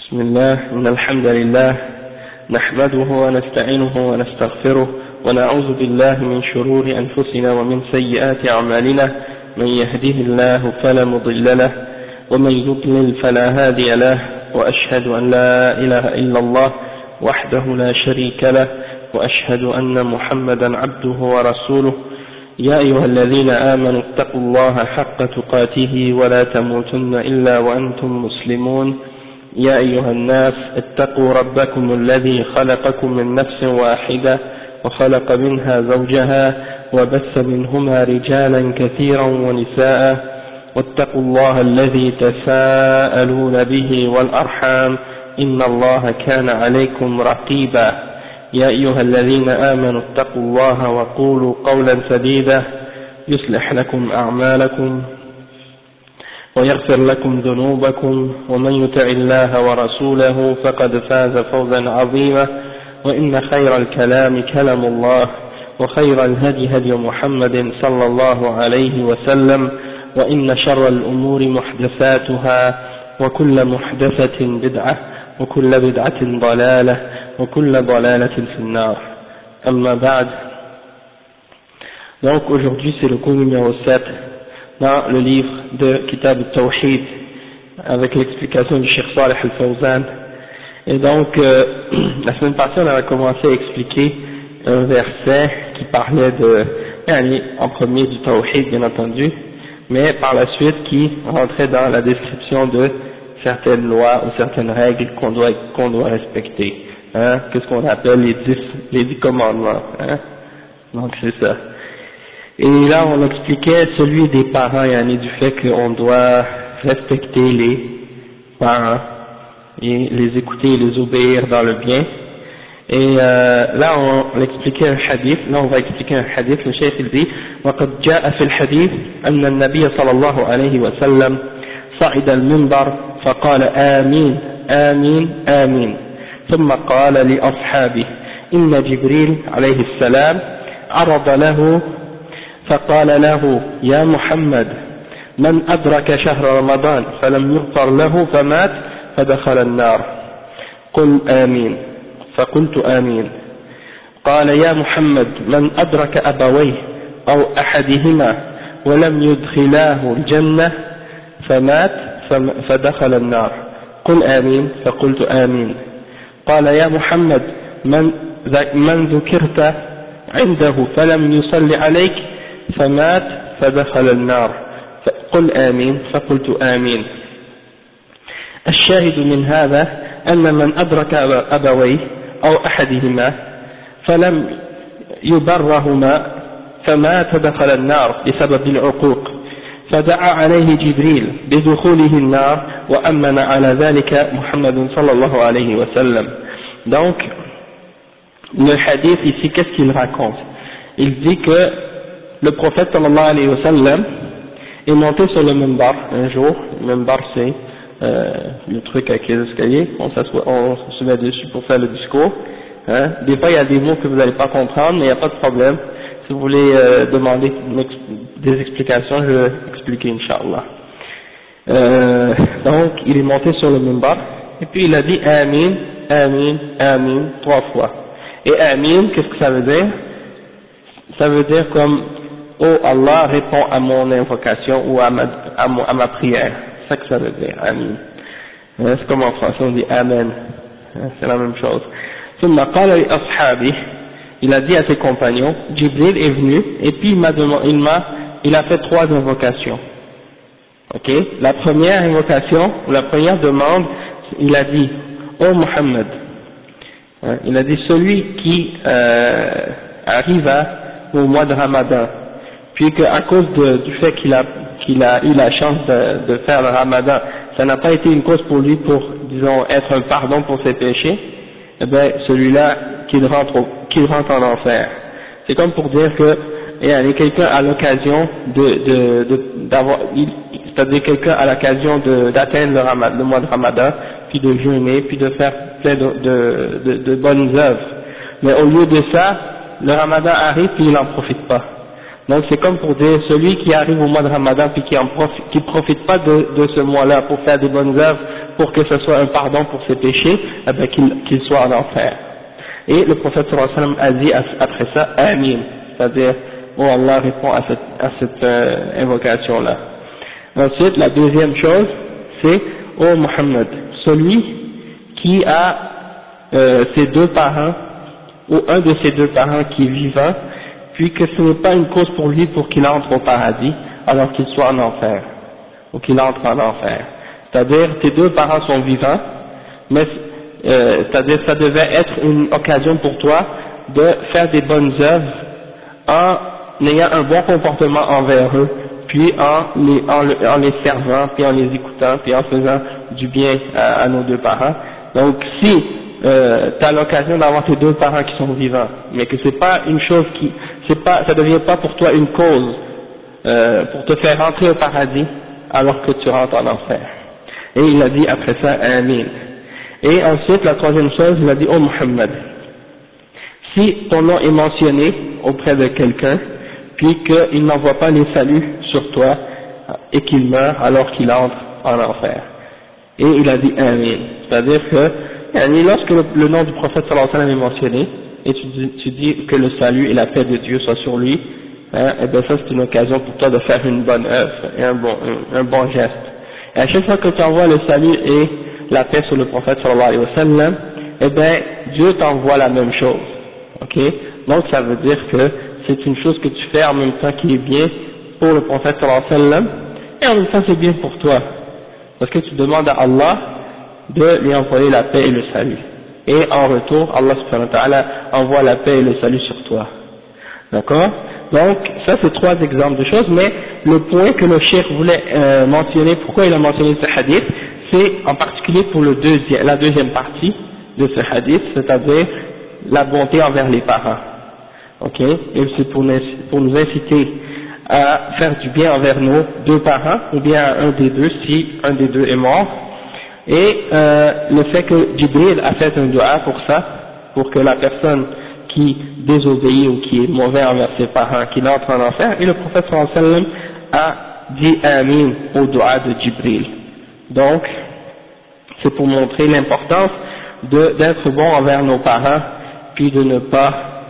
بسم الله إن الحمد لله نحمده ونستعينه ونستغفره ونعوذ بالله من شرور أنفسنا ومن سيئات أعمالنا من يهده الله فلا مضل له ومن يضلل فلا هادي له وأشهد أن لا إله إلا الله وحده لا شريك له وأشهد أن محمدا عبده ورسوله يا أيها الذين آمنوا اتقوا الله حق تقاته ولا تموتن إلا وأنتم مسلمون يا أيها الناس اتقوا ربكم الذي خلقكم من نفس واحدة وخلق منها زوجها وبث منهما رجالا كثيرا ونساء واتقوا الله الذي تساءلون به والأرحام إن الله كان عليكم رقيبا يا أيها الذين آمنوا اتقوا الله وقولوا قولا سديدا يصلح لكم أعمالكم ويغفر لكم ذنوبكم ومن يطع الله ورسوله فقد فاز فوزا عظيما وإن خير الكلام كلام الله وخير الهدي هدي محمد صلى الله عليه وسلم وإن شر الأمور محدثاتها وكل محدثة بدعة وكل بدعة ضلالة وكل ضلالة في النار أما بعد. Donc aujourd'hui c'est le cours numéro 7 dans le livre de Kitab al-Tawhid avec l'explication du Cheikh Salih al-Fawzan. Et donc la semaine passée on avait commencé à expliquer un verset qui parlait en premier du Tawhid bien entendu, mais par la suite qui rentrait dans la description de certaines lois ou certaines règles qu'on doit respecter, hein, qu'est-ce qu'on appelle les 10 commandements, hein, donc c'est ça. Et là on expliquait celui des parents, du fait qu'on doit respecter les parents et les écouter et les obéir dans le bien. Et là on expliquait un hadith, là on va expliquer un hadith. Le cheikh il dit وقد جاء في الحديث أن النبي صلى الله عليه وسلم صعد المنبر فقال آمين آمين آمين ثم قال لأصحابه إن جبريل عليه السلام عرض له فقال له يا محمد من أدرك شهر رمضان فلم يغفر له فمات فدخل النار قل آمين فقلت آمين قال يا محمد من أدرك أبويه أو أحدهما ولم يدخلاه الجنة فمات فدخل النار قل آمين فقلت آمين قال يا محمد من ذكرت عنده فلم يصلي عليك فمات فدخل النار قل آمين فقلت آمين. الشاهد من هذا أن من أدرك أبويه أو أحدهما فلم يبرهما فمات دخل النار بسبب العقوق فدعا عليه جبريل بدخوله النار وأمن على ذلك محمد صلى الله عليه وسلم. Donc le hadith ici, qu'est-ce qu'il raconte? Il dit que le prophète sallallahu alayhi wa sallam est monté sur le minbar un jour. Le minbar c'est le truc avec les escaliers, on se met dessus pour faire le discours, hein. Des fois il y a des mots que vous n'allez pas comprendre, mais il n'y a pas de problème. Si vous voulez demander des explications, je vais expliquer Inch'Allah. Donc il est monté sur le minbar et puis il a dit Amin, Amin, Amin 3 fois. Et Amin, qu'est-ce que ça veut dire? Ça veut dire comme oh Allah répond à mon invocation ou à ma prière. C'est ça que ça veut dire, Amin. C'est comme en français on dit Amen, c'est la même chose. ثم قال لأصحابه, il a dit à ses compagnons, Jibril est venu et puis il a fait 3 invocations. Ok, la première invocation, la première demande, il a dit oh Muhammad, il a dit celui qui arrive au mois de Ramadan, puis qu'à cause du fait qu'il a eu la chance de faire le Ramadan, ça n'a pas été une cause pour lui pour, disons, être un pardon pour ses péchés, eh bien celui-là qu'il rentre en enfer. C'est comme pour dire que quelqu'un à l'occasion c'est-à-dire quelqu'un à l'occasion d'atteindre le mois de Ramadan, puis de jeûner, puis de faire plein de bonnes œuvres. Mais au lieu de ça, le Ramadan arrive puis il n'en profite pas. Donc c'est comme pour dire celui qui arrive au mois de Ramadan puis qui profite pas de ce mois-là pour faire des bonnes œuvres, pour que ce soit un pardon pour ses péchés, eh bien qu'il soit en enfer. Et le prophète sallallahu alayhi wa sallam a dit après ça, Amin, c'est-à-dire, oh Allah répond à cette invocation-là. Ensuite, la deuxième chose, c'est, oh Muhammad, celui qui a ses deux parents, ou un de ses deux parents qui est vivant, puis que ce n'est pas une cause pour lui pour qu'il entre au paradis, alors qu'il soit en enfer, ou qu'il entre en enfer. C'est-à-dire, tes deux parents sont vivants, mais c'est-à-dire ça devait être une occasion pour toi de faire des bonnes œuvres en ayant un bon comportement envers eux, puis en les servant, puis en les écoutant, puis en faisant du bien à nos deux parents. Donc si tu as l'occasion d'avoir tes deux parents qui sont vivants, mais que c'est pas une chose ça devient pas pour toi une cause pour te faire rentrer au paradis alors que tu rentres en enfer. Et il a dit après ça, Amin. Et ensuite, la troisième chose, il a dit, oh Muhammad, si ton nom est mentionné auprès de quelqu'un, puis qu'il n'envoie pas les saluts sur toi, et qu'il meurt alors qu'il entre en enfer. Et il a dit Amin. C'est-à-dire que, lorsque le nom du prophète sallallahu alayhi wa sallam est mentionné, et tu dis que le salut et la paix de Dieu soient sur lui, et bien ça c'est une occasion pour toi de faire une bonne œuvre, et un bon geste. Et à chaque fois que tu envoies le salut et la paix sur le prophète sallallahu alayhi wa sallam, eh bien Dieu t'envoie la même chose, ok? Donc ça veut dire que c'est une chose que tu fais en même temps qui est bien pour le prophète sallallahu alayhi wa sallam, et en même temps c'est bien pour toi, parce que tu demandes à Allah de lui envoyer la paix et le salut, et en retour Allah subhanahu wa ta'ala envoie la paix et le salut sur toi, d'accord? Donc ça c'est trois exemples de choses, mais le point que le cheikh voulait mentionner, pourquoi il a mentionné ce hadith, c'est en particulier pour la deuxième partie de ce hadith, c'est-à-dire la bonté envers les parents, ok? Et c'est pour nous inciter à faire du bien envers nos deux parents, ou bien à un des deux si un des deux est mort, et le fait que Jibril a fait un dua pour ça, pour que la personne qui désobéit ou qui est mauvais envers ses parents, qu'il entre en enfer, et le prophète sallallahu alayhi wa sallam a dit Amin au dua de Jibril. Donc, c'est pour montrer l'importance d'être bon envers nos parents, puis de ne pas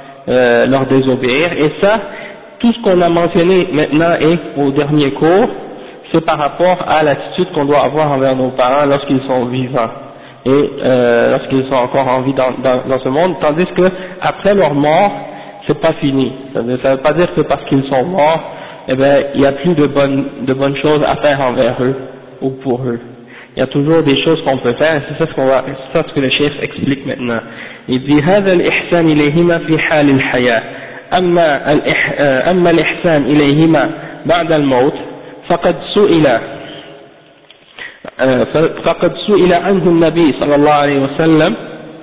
leur désobéir. Et ça, tout ce qu'on a mentionné maintenant et au dernier cours, c'est par rapport à l'attitude qu'on doit avoir envers nos parents lorsqu'ils sont vivants et lorsqu'ils sont encore en vie dans ce monde, tandis que après leur mort, c'est pas fini. Ça ne veut pas dire que parce qu'ils sont morts, eh ben il n'y a plus de bonnes choses à faire envers eux ou pour eux. Il y a toujours des choses qu'on peut faire, et c'est ça ce que le chef explique maintenant. Il dit هذا الإحسان إليهما في حال الحياة أما الإحسان إليهما بعد الموت فقد سئل عنه النبي صلى الله عليه وسلم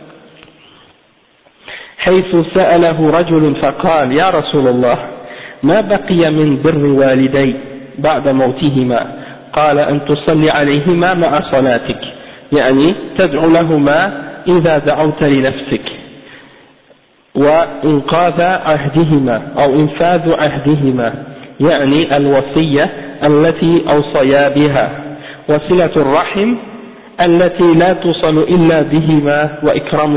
حيث سأله رجل فقال يا رسول الله ما بقي من بر والدي بعد موتهما قال أن تصلي عليهما مع صلاتك يعني تدعو لهما إذا دعوت لنفسك وإنقاذ عهدهما أو إنفاذ عهدهما يعني الوصية التي أوصيا بها وصلة الرحم التي لا تصل إلا بهما وإكرام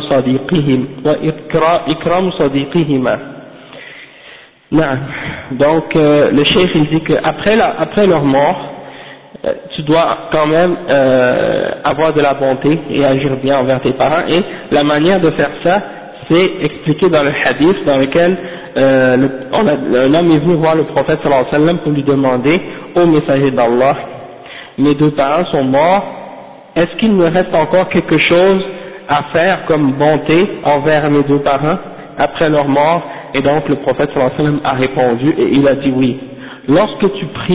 صديقهما. Non. Donc le cheikh il dit que après leur mort, tu dois quand même avoir de la bonté et agir bien envers tes parents, et la manière de faire ça c'est expliqué dans le hadith dans lequel un homme est venu voir le prophète sallallahu alayhi wa sallam pour lui demander ô messager d'Allah, mes deux parents sont morts, est-ce qu'il me reste encore quelque chose à faire comme bonté envers mes deux parents après leur mort? Et donc le prophète sallallahu alayhi wa sallam a répondu et il a dit oui. Lorsque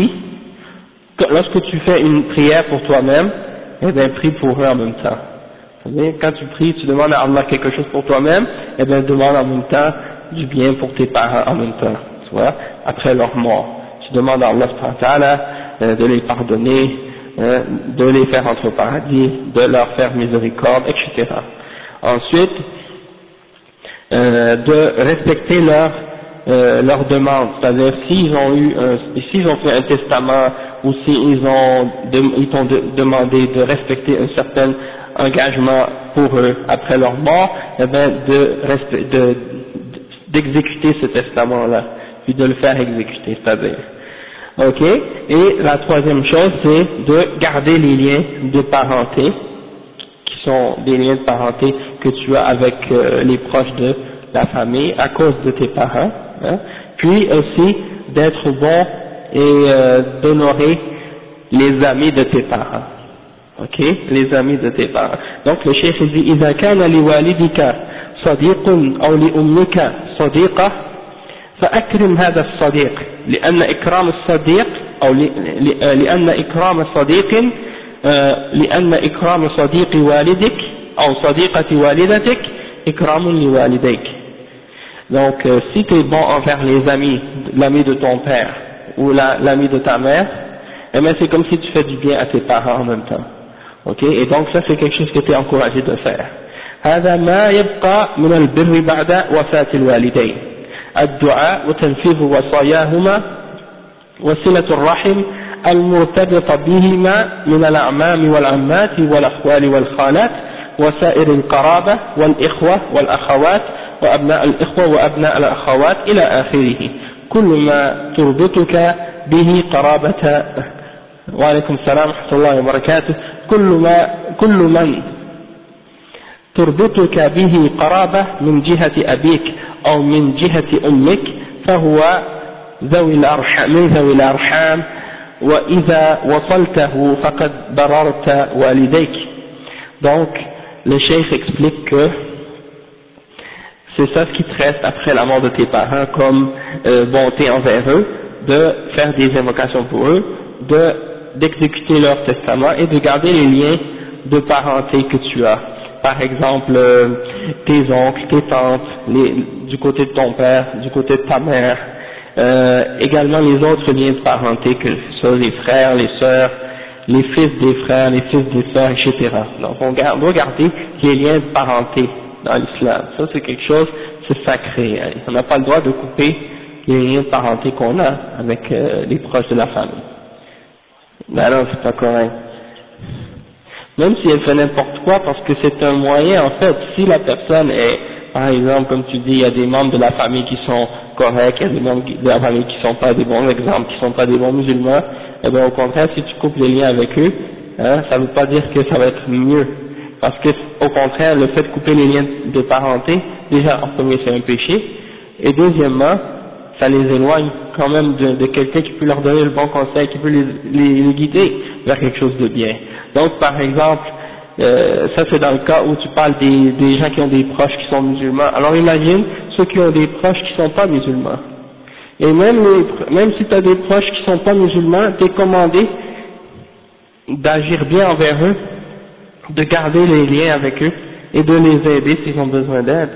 tu fais une prière pour toi-même, eh bien prie pour eux en même temps. C'est-à-dire, quand tu pries, tu demandes à Allah quelque chose pour toi-même, eh bien demande en même temps du bien pour tes parents en même temps, tu vois, après leur mort. Tu demandes à Allah subhanahu wa ta'ala de les pardonner, de les faire entrer au paradis, de leur faire miséricorde, etc. Ensuite, de respecter leur demande, c'est-à-dire s'ils ont fait un testament ou s'ils t'ont demandé de respecter un certain engagement pour eux après leur mort, eh bien d'exécuter ce testament-là, puis de le faire exécuter, c'est-à-dire. Ok, et la troisième chose, c'est de garder les liens de parenté, qui sont des liens de parenté que tu as avec les proches de la famille à cause de tes parents, hein, puis aussi d'être bon et d'honorer les amis de tes parents. Ok, les amis de tes parents. Donc le cheikh dit إذا كان لوالدك صديق أو لأمك صديقة فأكرم هذا الصديق لأن إكرام الصديق أو لأن إكرام صديق والدك أو صديقة والدتك إكرام لوالديك. Donc si tu es bon envers les amis, l'ami de ton père ou l'ami de ta mère, eh bien c'est comme si tu fais du bien à tes parents en même temps. Ok, et donc ça c'est quelque chose que tu es encouragé de faire. هذا ما يبقى من البر بعد وفاة الوالدين الدعاء وتنفيذ وصاياهما وصلة الرحم المرتبطة بهما من الأعمام والعمات والأخوال والخالات وسائر القرابة والإخوة والأخوات وأبناء الإخوة وأبناء الأخوات إلى آخره كل ما تربطك به قرابة. وعليكم السلام ورحمة الله وبركاته. كل من تربطك به قرابة من جهة أبيك أو من جهة أمك فهو من ذوي الأرحام وإذا وصلته فقد بررت والديك. Donc le cheikh explique que c'est ça ce qui te reste après la mort de tes parents comme bonté envers eux, de faire des invocations pour eux, d'exécuter leur testament et de garder les liens de parenté que tu as. Par exemple, tes oncles, tes tantes, du côté de ton père, du côté de ta mère, également les autres liens de parenté, que ce soit les frères, les sœurs, les fils des frères, les fils des sœurs, etc. Donc on doit garder les liens de parenté dans l'islam. Ça c'est quelque chose, c'est sacré. Hein. On n'a pas le droit de couper les liens de parenté qu'on a avec les proches de la famille. Ben non, c'est pas correct. Même si elle fait n'importe quoi, parce que c'est un moyen, en fait, si la personne est, par exemple, comme tu dis, il y a des membres de la famille qui sont corrects, il y a des membres de la famille qui sont pas des bons exemples, qui sont pas des bons musulmans, eh bien au contraire, si tu coupes les liens avec eux, hein, ça veut pas dire que ça va être mieux. Parce que, au contraire, le fait de couper les liens de parenté, déjà, en premier, c'est un péché, et deuxièmement, ça les éloigne quand même de quelqu'un qui peut leur donner le bon conseil, qui peut les guider vers quelque chose de bien. Donc par exemple, ça c'est dans le cas où tu parles des gens qui ont des proches qui sont musulmans. Alors imagine ceux qui ont des proches qui sont pas musulmans. Et même si tu as des proches qui sont pas musulmans, tu es commandé d'agir bien envers eux, de garder les liens avec eux et de les aider s'ils ont besoin d'aide.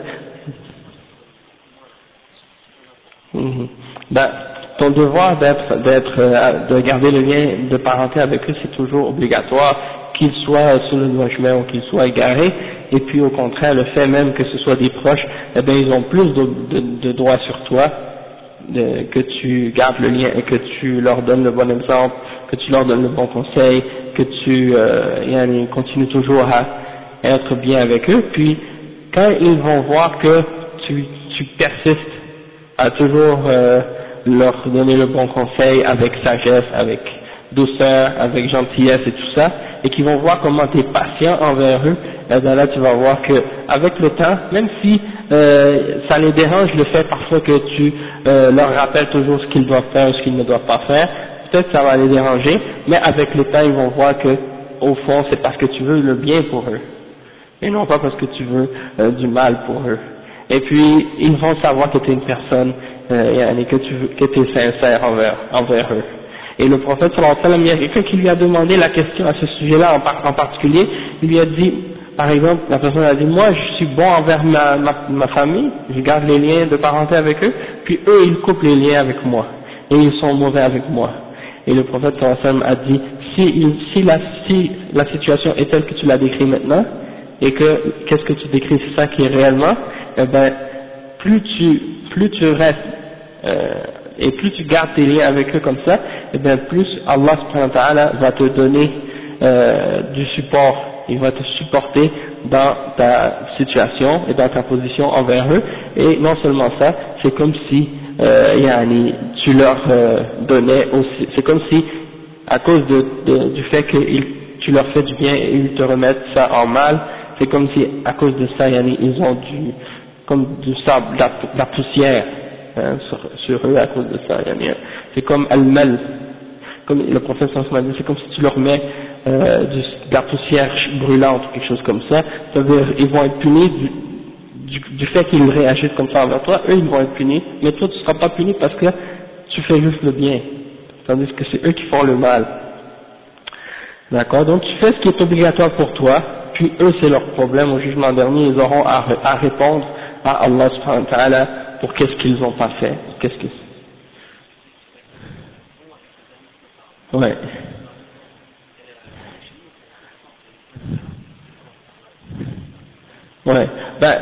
Ben, ton devoir de garder le lien de parenté avec eux, c'est toujours obligatoire, qu'ils soient sur le droit chemin ou qu'ils soient égarés, et puis au contraire, le fait même que ce soit des proches, eh bien ils ont plus de droits sur toi, que tu gardes le lien et que tu leur donnes le bon exemple, que tu leur donnes le bon conseil, que tu continues toujours à être bien avec eux, puis quand ils vont voir que tu persistes à toujours leur donner le bon conseil avec sagesse, avec douceur, avec gentillesse et tout ça, et qu'ils vont voir comment tu es patient envers eux, et bien là tu vas voir que avec le temps, même si ça les dérange le fait parfois que tu leur rappelles toujours ce qu'ils doivent faire ou ce qu'ils ne doivent pas faire, peut-être ça va les déranger, mais avec le temps ils vont voir que au fond c'est parce que tu veux le bien pour eux, et non pas parce que tu veux du mal pour eux. Et puis ils vont savoir que tu es une personne et que tu es sincère envers eux. Et le prophète sallallahu alayhi wa sallam, il y a quelqu'un qui lui a demandé la question à ce sujet-là en particulier, il lui a dit, par exemple, la personne a dit, moi je suis bon envers ma famille, je garde les liens de parenté avec eux, puis eux ils coupent les liens avec moi, et ils sont mauvais avec moi. Et le prophète sallallahu alayhi wa sallam a dit, si la situation est telle que tu l'as décrit maintenant, et que qu'est-ce que tu décris, c'est ça qui est réellement, eh ben plus tu restes et plus tu gardes tes liens avec eux comme ça, et bien plus Allah subhanahu wa ta'ala va te donner du support, il va te supporter dans ta situation et dans ta position envers eux, et non seulement ça, c'est comme si tu leur donnais aussi, c'est comme si à cause du fait que tu leur fais du bien et ils te remettent ça en mal, c'est comme si à cause de ça ils ont comme du sable, de la poussière sur eux à cause de ça. C'est comme al-mal, comme le prophète sallallahu alayhi wa sallam, c'est comme si tu leur mets de la poussière brûlante ou quelque chose comme ça, c'est-à-dire ils vont être punis du fait qu'ils réagissent comme ça envers toi, eux ils vont être punis, mais toi tu ne seras pas puni parce que tu fais juste le bien, tandis que c'est eux qui font le mal. D'accord, donc tu fais ce qui est obligatoire pour toi, puis eux c'est leur problème, au jugement dernier ils auront à répondre à Allah subhanahu wa ta'ala pour qu'est-ce qu'ils n'ont pas fait, ouais. Ouais, ben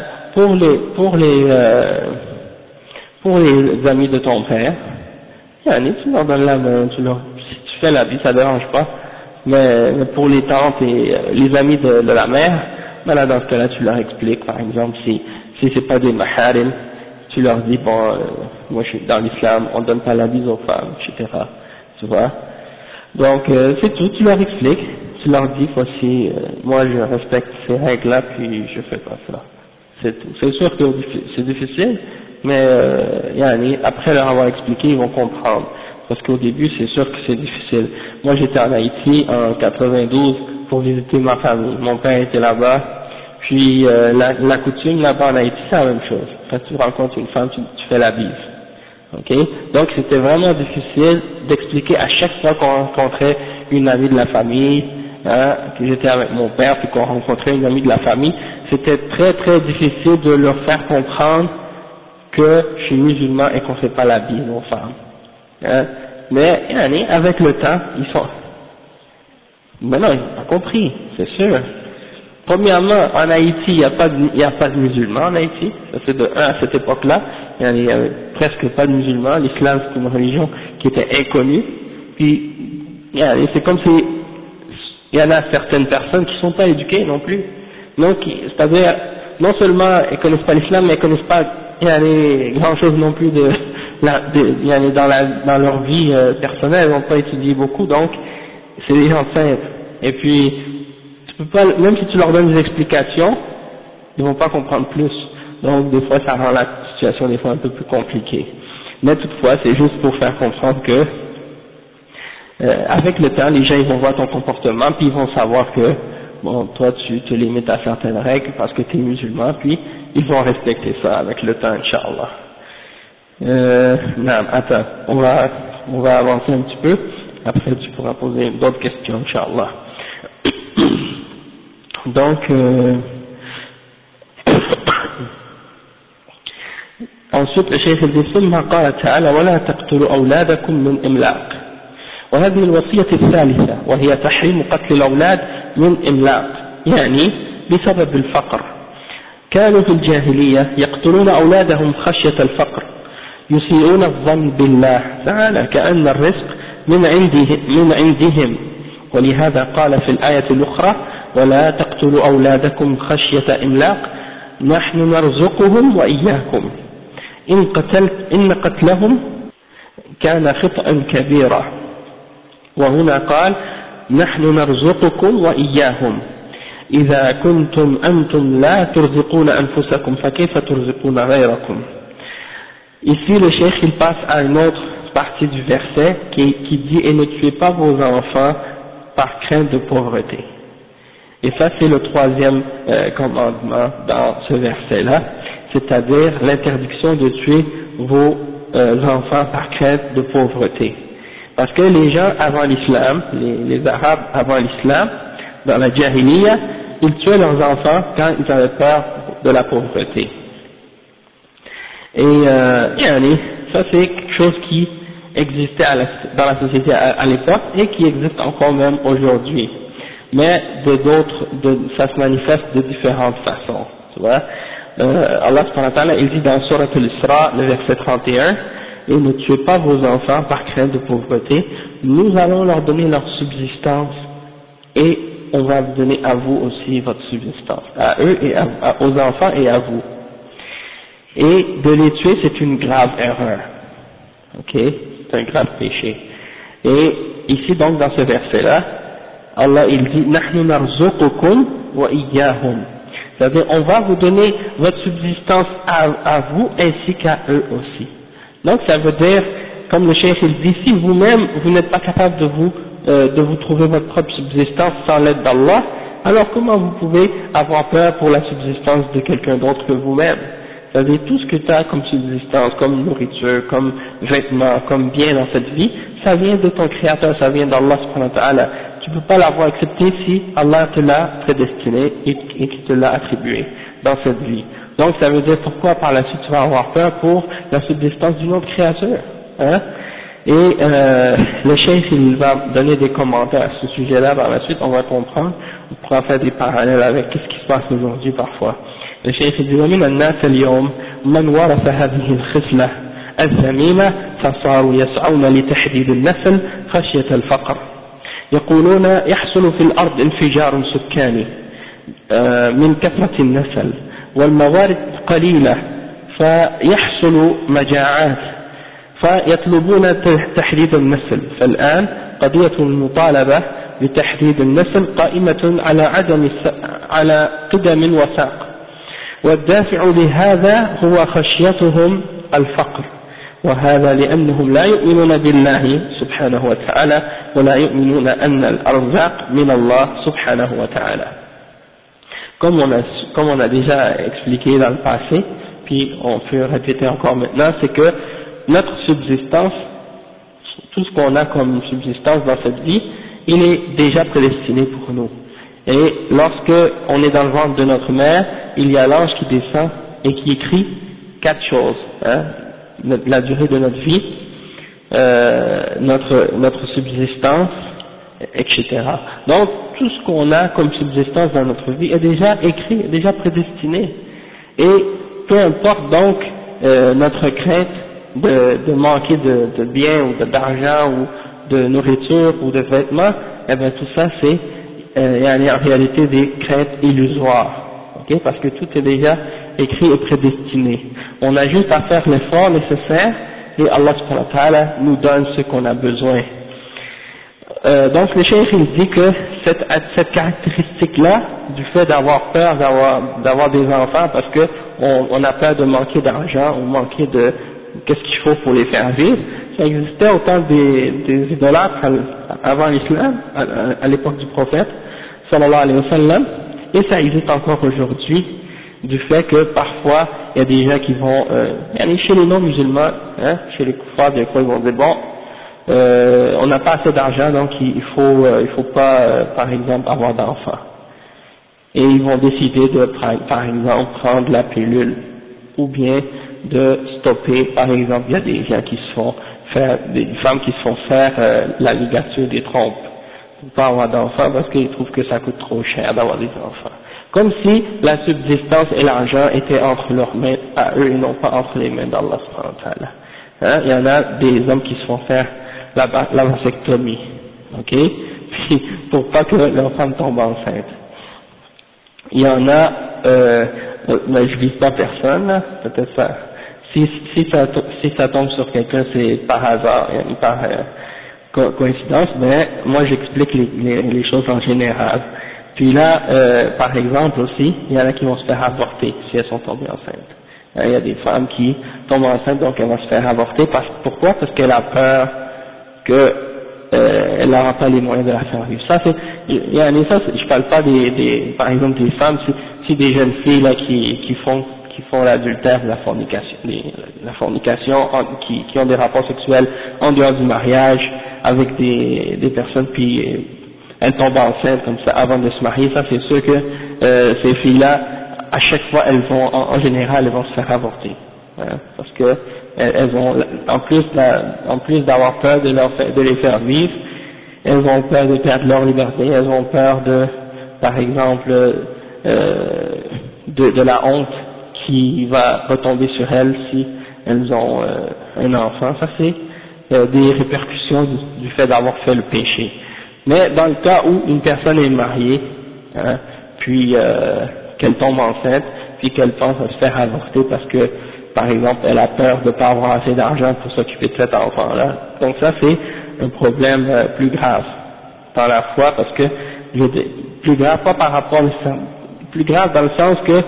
pour les amis de ton père, tu leur donnes la main, si tu fais la vie, ça dérange pas, mais pour les tantes et les amis de la mère, ben là dans ce cas-là tu leur expliques, par exemple si c'est pas des maharim, tu leur dis bon, moi je suis dans l'islam, on donne pas la bise aux femmes, etc. Tu vois. Donc c'est tout, tu leur expliques, tu leur dis voici, moi je respecte ces règles-là, puis je fais pas ça. C'est tout. C'est sûr que c'est difficile, mais après leur avoir expliqué, ils vont comprendre. Parce qu'au début, c'est sûr que c'est difficile. Moi j'étais en Haïti en 92 pour visiter ma famille. Mon père était là-bas, puis la coutume là-bas en Haïti c'est la même chose. Quand tu rencontres une femme, tu fais la bise. Ok, donc c'était vraiment difficile d'expliquer à chaque fois qu'on rencontrait une amie de la famille, que j'étais avec mon père puis qu'on rencontrait une amie de la famille, c'était très très difficile de leur faire comprendre que je suis musulman et qu'on ne fait pas la bise aux femmes. Mais avec le temps, ils sont... Maintenant, ils n'ont pas compris, c'est sûr. Premièrement, en Haïti, il n'y a pas de musulmans en Haïti, ça c'est de à cette époque-là, il n'y avait presque pas de musulmans, l'islam c'est une religion qui était inconnue, puis c'est comme si il y en a certaines personnes qui ne sont pas éduquées non plus, donc c'est-à-dire non seulement elles connaissent pas l'islam, mais elles connaissent pas grand chose non plus dans leur vie personnelle, elles n'ont pas étudié beaucoup, donc c'est des gens simples, et puis tu peux pas, même si tu leur donnes des explications, ils vont pas comprendre plus. Donc des fois ça rend la situation des fois un peu plus compliquée. Mais toutefois c'est juste pour faire comprendre que avec le temps les gens ils vont voir ton comportement puis ils vont savoir que bon toi tu te limites à certaines règles parce que tu es musulman, puis ils vont respecter ça avec le temps, Inch'Allah. Non, attends, on va avancer un petit peu, après tu pourras poser d'autres questions, Inch'Allah. Donc ensuite le Cheikh dit ثم قال تعالى ولا تقتلوا أولادكم من إملاق، وهذه الوصية الثالثة وهي تحريم قتل الأولاد من إملاق، يعني بسبب الفقر. كانوا في الجاهلية يقتلون أولادهم خشية الفقر، يسيئون الظن بالله تعالى كأن الرزق من عندهم، ولهذا قال في الآية الأخرى ولا تقتلوا أولادكم خشية إملاق نحن نرزقهم وإياكم إن قتلهم كان خطأ كبيرا، وهنا قال نحن نرزقكم وإياهم إذا كنتم أنتم لا ترزقون أنفسكم فكيف ترزقون غيركم. Ici le cheikh il passe à une autre partie du verset qui dit et ne tuez pas vos enfants par crainte de pauvreté. Et ça c'est le troisième commandement dans ce verset-là, c'est-à-dire l'interdiction de tuer vos enfants par crainte de pauvreté. Parce que les gens avant l'islam, les Arabes avant l'islam, dans la Jahiliya, ils tuaient leurs enfants quand ils avaient peur de la pauvreté. Et ça c'est quelque chose qui existait dans la société à l'époque et qui existe encore même aujourd'hui. Mais ça se manifeste de différentes façons. Tu vois, Allah subhanahu wa ta'ala il dit dans Surat al-Isra, le verset 31, et ne tuez pas vos enfants par crainte de pauvreté, nous allons leur donner leur subsistance et on va vous donner à vous aussi votre subsistance, à eux et aux enfants et à vous. Et de les tuer, c'est une grave erreur. Ok, c'est un grave péché. Et ici donc dans ce verset-là, Allah il dit Nahnu narzuqukum wa iyyahum. C'est-à-dire on va vous donner votre subsistance à vous ainsi qu'à eux aussi. Donc ça veut dire, comme le cheikh il dit, si vous-même vous n'êtes pas capable de vous trouver votre propre subsistance sans l'aide d'Allah, alors comment vous pouvez avoir peur pour la subsistance de quelqu'un d'autre que vous-même? C'est-à-dire tout ce que tu as comme subsistance, comme nourriture, comme vêtements, comme bien dans cette vie, ça vient de ton créateur, ça vient d'Allah subhanahu wa ta'ala. Tu ne peux pas l'avoir accepté si Allah te l'a prédestiné et qu'il te l'a attribué dans cette vie. Donc ça veut dire pourquoi par la suite tu vas avoir peur pour la subsistance d'une autre créature, hein? Et le cheikh il va donner des commentaires à ce sujet-là par la suite, on va comprendre, on pourra faire des parallèles avec ce qui se passe aujourd'hui parfois. Le cheikh il dit ومن الناس اليوم من ورث هذه الخصلة الذميمة فصاروا يسعون لتحديد النسل خشية الفقر يقولون يحصل في الأرض انفجار سكاني من كثرة النسل والموارد قليلة فيحصل مجاعات فيطلبون تحديد النسل. فالآن قضية المطالبة بتحديد النسل قائمة على قدم وساق، والدافع لهذا هو خشيتهم الفقر، وهذا لأنهم لا يؤمنون بالله سبحانه وتعالى ولا يؤمنون أن الأرزاق من الله سبحانه وتعالى. Comme on a déjà expliqué dans le passé, puis on peut répéter encore maintenant, c'est que notre subsistance, tout ce qu'on a comme subsistance dans cette vie, il est déjà prédestiné pour nous. Et lorsque on est dans le ventre de notre mère, il y a l'ange qui descend et qui écrit 4 choses, hein, la durée de notre vie, notre subsistance, etc. Donc tout ce qu'on a comme subsistance dans notre vie est déjà écrit, est déjà prédestiné. Et peu importe donc notre crainte de manquer de biens ou d'argent ou de nourriture ou de vêtements, eh bien tout ça c'est en réalité des craintes illusoires, okay? Parce que tout est déjà écrit et prédestiné. On a juste à faire l'effort nécessaire et Allah subhanahu wa ta'ala nous donne ce qu'on a besoin. Donc le cheikh il dit que cette caractéristique-là, du fait d'avoir peur d'avoir des enfants parce que on a peur de manquer d'argent ou manquer de qu'est-ce qu'il faut pour les faire vivre, ça existait au temps des idolâtres avant l'islam, à l'époque du prophète sallallahu alayhi wa sallam, et ça existe encore aujourd'hui, du fait que parfois il y a des gens qui vont chez les non-musulmans, hein, chez les kuffars, des fois ils vont dire bon on n'a pas assez d'argent donc il faut pas par exemple avoir d'enfants, et ils vont décider de par exemple prendre la pilule ou bien de stopper, par exemple il y a des gens qui se font faire, des femmes qui se font faire la ligature des trompes pour pas avoir d'enfants parce qu'ils trouvent que ça coûte trop cher d'avoir des enfants, comme si la subsistance et l'argent étaient entre leurs mains à eux et non pas entre les mains d'Allah subhanahu wa ta'ala. Hein, il y en a des hommes qui se font faire la vasectomie, ok, puis pour pas que leur femme tombe enceinte. Il y en a, mais je vise pas personne, peut-être ça, si ça tombe sur quelqu'un c'est par hasard, par coïncidence, mais moi j'explique les choses en général. Puis là, par exemple aussi, il y en a qui vont se faire avorter si elles sont tombées enceintes. Il y a des femmes qui tombent enceintes donc elles vont se faire avorter, pourquoi? Parce qu'elle a peur que elle n'aura pas les moyens de la faire vivre. Ça c'est, je parle pas par exemple des femmes, si des jeunes filles là qui font l'adultère, la fornication, qui ont des rapports sexuels en dehors du mariage avec des personnes, puis elles tombent enceintes comme ça avant de se marier, ça c'est sûr que ces filles là à chaque fois elles vont en général elles vont se faire avorter, hein, parce que elles vont en plus d'avoir peur de les faire vivre, elles ont peur de perdre leur liberté, elles ont peur par exemple de la honte qui va retomber sur elles si elles ont un enfant, ça c'est des répercussions du fait d'avoir fait le péché. Mais dans le cas où une personne est mariée, hein, puis qu'elle tombe enceinte, puis qu'elle pense à se faire avorter parce que, par exemple, elle a peur de ne pas avoir assez d'argent pour s'occuper de cet enfant-là. Donc ça c'est un problème plus grave dans la foi, parce que, plus grave pas par rapport à ça, plus grave dans le sens que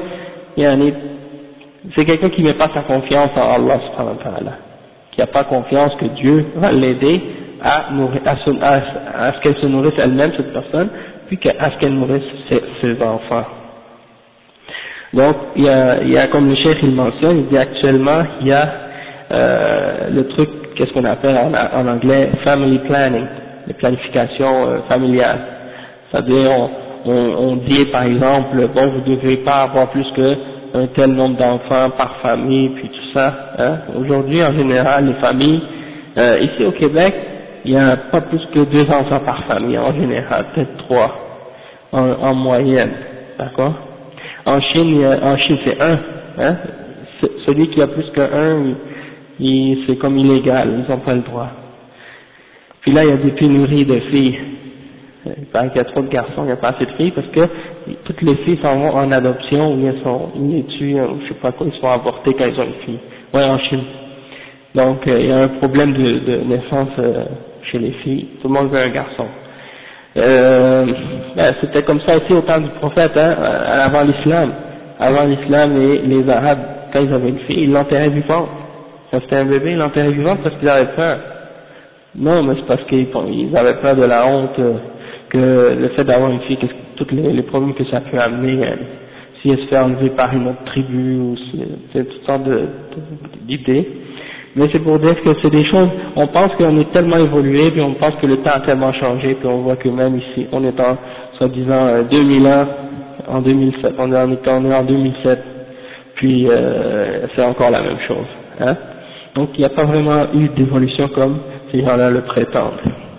c'est quelqu'un qui ne met pas sa confiance en Allah subhanahu wa ta'ala, qui n'a pas confiance que Dieu va l'aider à ce qu'elle se nourrisse elle-même, cette personne, puis à ce qu'elle nourrisse ses enfants. Donc, il y a comme le cheikh il mentionne, il dit actuellement, il y a le truc, qu'est-ce qu'on appelle en anglais, family planning, les planifications familiales. C'est-à-dire, on dit par exemple, bon, vous ne devez pas avoir plus qu'un tel nombre d'enfants par famille, puis tout ça. Hein. Aujourd'hui, en général, les familles, ici au Québec, il n'y a pas plus que 2 enfants par famille, en général, peut-être 3, en moyenne, d'accord. En Chine c'est 1, hein. Celui qui a plus que 1, c'est comme illégal, ils n'ont pas le droit. Puis là, il y a des pénuries de filles. Il paraît qu'il y a trop de garçons, il n'y a pas assez de filles, parce que toutes les filles s'en vont en adoption, ou ils les tuent, ou je sais pas quoi, ils se font avorter quand ils ont une fille. Ouais, en Chine. Donc, il y a un problème de naissance chez les filles. Tout le monde veut un garçon. C'était comme ça aussi au temps du prophète, hein, avant l'islam. Avant l'islam, les Arabes, quand ils avaient une fille, ils l'enterraient vivante. Quand c'était un bébé, ils l'enterraient vivante parce qu'ils avaient peur. Non, mais c'est parce qu'ils avaient peur de la honte, que le fait d'avoir une fille, toutes les problèmes que ça peut amener, si elle se fait enlever par une autre tribu, ou c'est toutes sortes d'idées. Mais c'est pour dire que c'est des choses, on pense qu'on est tellement évolué, puis on pense que le temps a tellement changé, puis on voit que même ici, on est en, soi-disant, 2000 ans, en 2007, on est en 2007, puis c'est encore la même chose, hein. Donc il n'y a pas vraiment eu d'évolution comme ces gens-là le prétendent.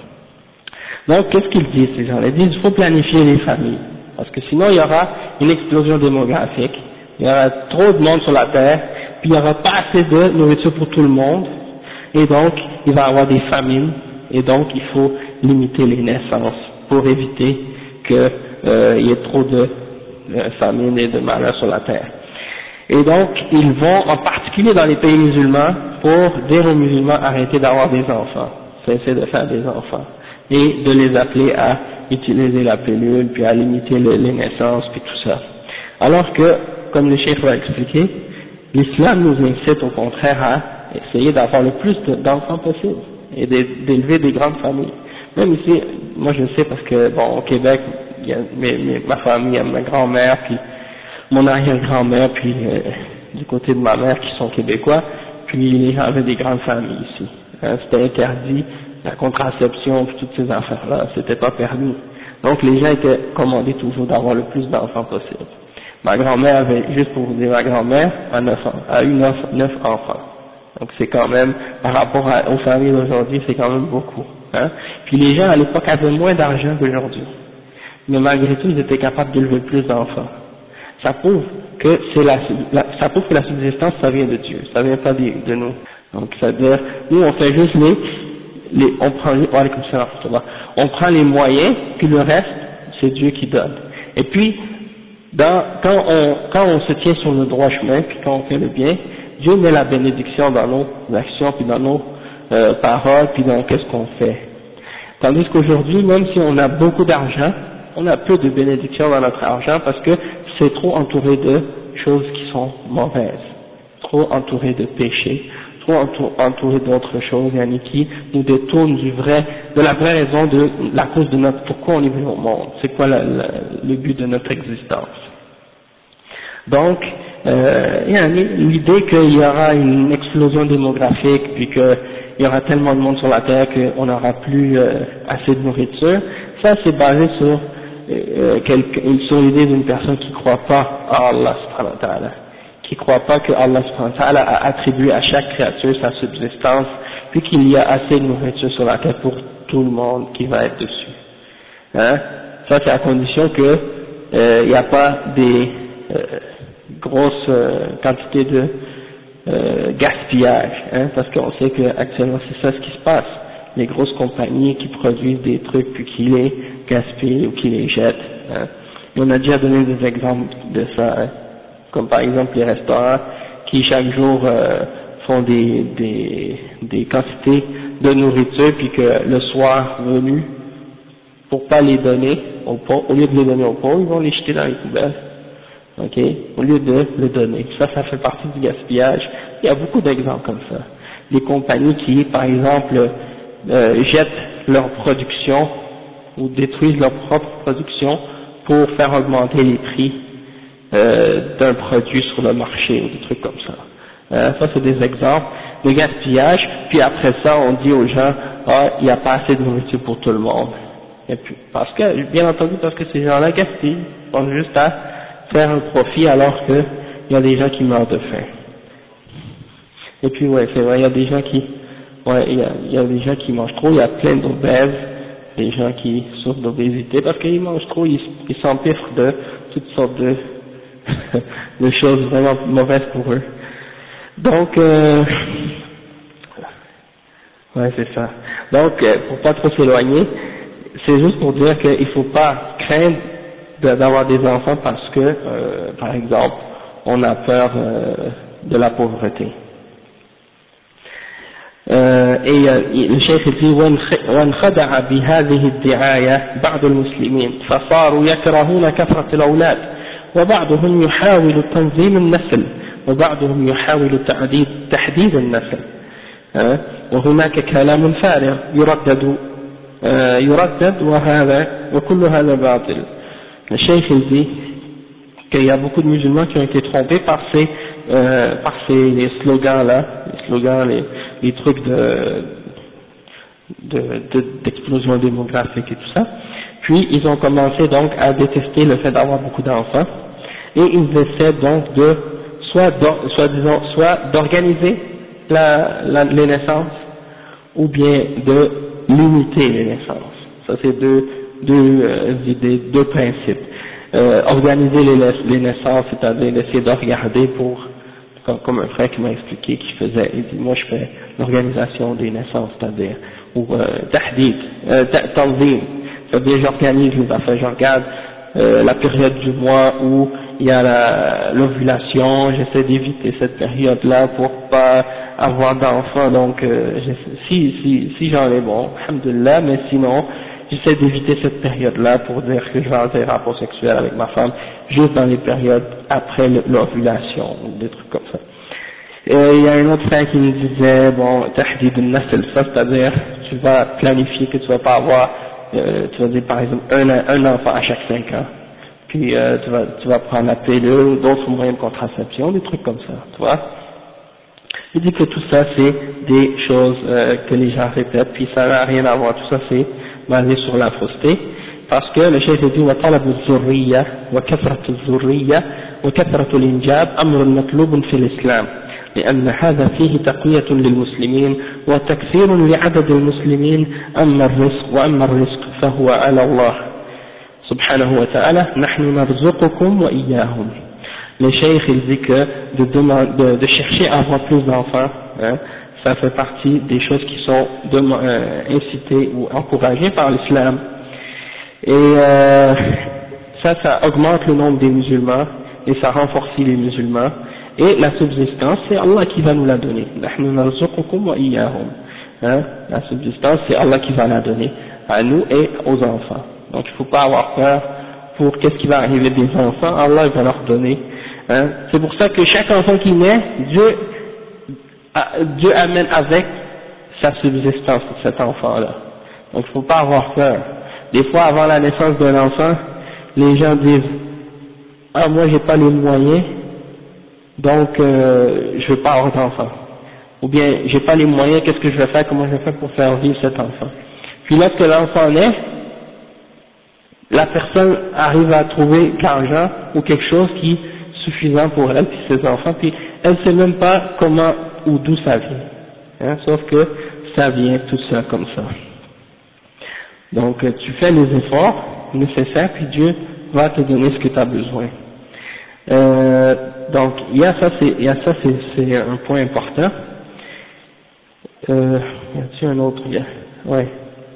Donc qu'est-ce qu'ils disent ces gens-là? Ils disent qu'il faut planifier les familles, parce que sinon il y aura une explosion démographique, il y aura trop de monde sur la terre, puis il n'y aura pas assez de nourriture pour tout le monde, et donc il va y avoir des famines, et donc il faut limiter les naissances pour éviter qu'il y ait trop de famines et de malheurs sur la terre. Et donc ils vont, en particulier dans les pays musulmans, pour dire aux musulmans arrêtez d'avoir des enfants, cessez de faire des enfants, et de les appeler à utiliser la pilule, puis à limiter les naissances, puis tout ça. Alors que, comme le cheikh va expliquer, l'islam nous incite au contraire à essayer d'avoir le plus d'enfants possible et d'élever des grandes familles. Même ici, moi je sais parce que, bon, au Québec, il y a ma famille, il y a ma grand-mère, puis mon arrière-grand-mère, puis du côté de ma mère qui sont québécois, puis les gens avaient des grandes familles ici. C'était interdit, la contraception, puis toutes ces affaires-là, c'était pas permis. Donc les gens étaient commandés toujours d'avoir le plus d'enfants possible. Ma grand-mère avait, juste pour vous dire, ma grand-mère a eu 9 enfants. Donc c'est quand même, par rapport aux familles d'aujourd'hui, c'est quand même beaucoup. Hein. Puis les gens à l'époque avaient moins d'argent qu'aujourd'hui. Mais malgré tout, ils étaient capables d'élever plus d'enfants. Ça prouve que ça prouve que la subsistance, ça vient de Dieu, ça vient pas de nous. Donc c'est-à-dire, nous on fait juste on prend les moyens, puis le reste, c'est Dieu qui donne. Et puis, quand on se tient sur le droit chemin, puis quand on fait le bien, Dieu met la bénédiction dans nos actions, puis dans nos paroles, puis dans qu'est-ce qu'on fait. Tandis qu'aujourd'hui, même si on a beaucoup d'argent, on a peu de bénédiction dans notre argent parce que c'est trop entouré de choses qui sont mauvaises, trop entouré de péchés, trop entouré d'autres choses, yani qui nous détournent de la vraie raison de la cause de pourquoi on est venu au monde, c'est quoi le but de notre existence. Donc, l'idée qu'il y aura une explosion démographique, puis qu'il y aura tellement de monde sur la terre qu'on n'aura plus assez de nourriture, ça c'est basé sur l'idée d'une personne qui ne croit pas à Allah subhanahu wa ta'ala, qui ne croit pas que Allah subhanahu wa ta'ala a attribué à chaque créature sa subsistance, puis qu'il y a assez de nourriture sur la terre pour tout le monde qui va être dessus. Hein? Ça c'est à condition que il n'y a pas des grosses quantités gaspillage, hein, parce qu'on sait que actuellement c'est ça ce qui se passe. Les grosses compagnies qui produisent des trucs puis qui les gaspillent ou qui les jettent. Hein. On a déjà donné des exemples de ça, hein, comme par exemple les restaurants qui chaque jour font des quantités de nourriture puis que le soir venu, pour pas les donner aux pauvres, au lieu de les donner aux pauvres, ils vont les jeter dans les poubelles. Ok, au lieu de le donner. Ça fait partie du gaspillage. Il y a beaucoup d'exemples comme ça. Des compagnies qui, par exemple, jettent leur production ou détruisent leur propre production pour faire augmenter les prix d'un produit sur le marché ou des trucs comme ça. Ça c'est des exemples de gaspillage. Puis après ça, on dit aux gens, ah, il n'y a pas assez de nourriture pour tout le monde. Et puis, parce que, bien entendu, parce que ces gens-là gaspillent, ils pensent juste à faire un profit alors que il y a des gens qui meurent de faim. Et puis ouais, c'est vrai, il y a des gens qui, ouais, il y a des gens qui mangent trop, il y a plein d'obèses, des gens qui souffrent d'obésité parce qu'ils mangent trop, ils s'empiffrent de toutes sortes de, de choses vraiment mauvaises pour eux. Donc, ouais, c'est ça. Donc, pour pas trop s'éloigner, c'est juste pour dire qu'il faut pas craindre d'avoir des enfants parce que, par exemple, on a peur de la pauvreté. Et le cheikh dit وانخدع بهذه الدعاية بعض المسلمين فصاروا يكرهون كثرة الأولاد وبعضهم يحاول تنظيم النسل وبعضهم يحاول تحديد النسل وهناك كلام فارغ يردد وكل هذا باطل. Le cheikh dit qu'il y a beaucoup de musulmans qui ont été trompés par ces slogans-là, les trucs d'explosion démographique et tout ça. Puis ils ont commencé donc à détester le fait d'avoir beaucoup d'enfants et ils essaient donc de soit d'organiser les naissances ou bien de limiter les naissances. Ça c'est deux idées, deux principes. Organiser les naissances, c'est-à-dire essayer de regarder comme un frère qui m'a expliqué, qui faisait, il dit, moi je fais l'organisation des naissances, c'est-à-dire, ou tahdid, tanzim, c'est-à-dire j'organise les affaires, je regarde la période du mois où il y a l'ovulation, j'essaie d'éviter cette période-là pour pas avoir d'enfants, donc si j'en ai, bon, alhamdoulilah, mais sinon, j'essaie d'éviter cette période-là pour dire que je vais avoir des rapports sexuels avec ma femme juste dans les périodes après l'ovulation, ou des trucs comme ça. Et il y a un autre frère qui me disait, bon, tahdid al-nasl, ça c'est-à-dire, tu vas planifier que tu vas pas avoir, tu vas dire par exemple un enfant à chaque 5 ans, puis tu vas prendre la pilule, d'autres moyens de contraception, des trucs comme ça, tu vois. Il dit que tout ça c'est des choses que les gens répètent, puis ça n'a rien à voir, tout ça c'est basé sur la fausseté, parce que le cheikh dit وطلب الذرية وكثرة الذرية وكثرة الإنجاب أمر مطلوب في الإسلام لأن هذا فيه تقوية للمسلمين وتكثير لعدد المسلمين أما الرزق فهو على الله سبحانه وتعالى نحن نرزقكم وإياهم. Le cheikh il dit que de chercher à avoir plus d'enfants, hein, ça fait partie des choses qui sont incitées ou encouragées par l'islam. Et ça augmente le nombre des musulmans et ça renforce les musulmans. Et la subsistance, c'est Allah qui va nous la donner. Hein, la subsistance, c'est Allah qui va la donner à nous et aux enfants. Donc il ne faut pas avoir peur pour qu'est-ce qui va arriver des enfants, Allah va leur donner. Hein. C'est pour ça que chaque enfant qui naît, Dieu amène avec sa subsistance pour cet enfant-là. Donc il ne faut pas avoir peur. Des fois, avant la naissance d'un enfant, les gens disent « Ah, moi j'ai pas les moyens, donc je veux pas avoir d'enfant. » Ou bien « J'ai pas les moyens, qu'est-ce que je vais faire, comment je vais faire pour faire vivre cet enfant ?» Puis lorsque l'enfant naît, la personne arrive à trouver l'argent ou quelque chose qui est suffisant pour elle et ses enfants, puis elle ne sait même pas comment ou d'où ça vient. Hein, sauf que ça vient tout ça comme ça. Donc tu fais les efforts nécessaires, puis Dieu va te donner ce que tu as besoin. donc il y a ça, c'est un point important. Y a-t-il un autre? Ouais.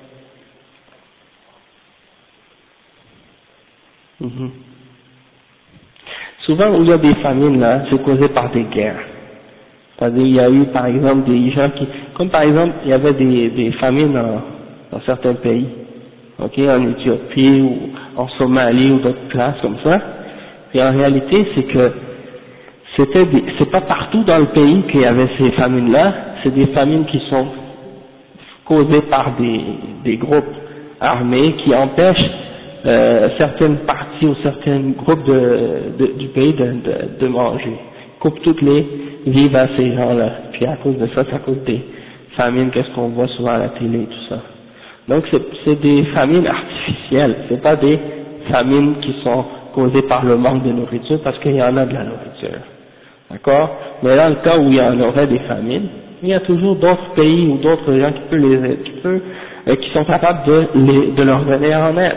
Mhm. Souvent où il y a des famines là, c'est causé par des guerres. C'est-à-dire il y a eu par exemple des gens qui, comme par exemple il y avait des famines dans certains pays, ok, en Éthiopie ou en Somalie ou d'autres places comme ça. Et en réalité c'est que c'est pas partout dans le pays qu'il y avait ces famines là, c'est des famines qui sont causées par des groupes armés qui empêchent certaines parties ou certains groupes du pays de manger, coupe toutes les vives à ces gens-là. Puis à cause de ça, c'est à cause des famines, qu'est-ce qu'on voit souvent à la télé et tout ça. Donc c'est des famines artificielles, c'est pas des famines qui sont causées par le manque de nourriture, parce qu'il y en a de la nourriture. D'accord? Mais dans le cas où il y en aurait des famines, il y a toujours d'autres pays ou d'autres gens qui sont capables de leur venir en aide.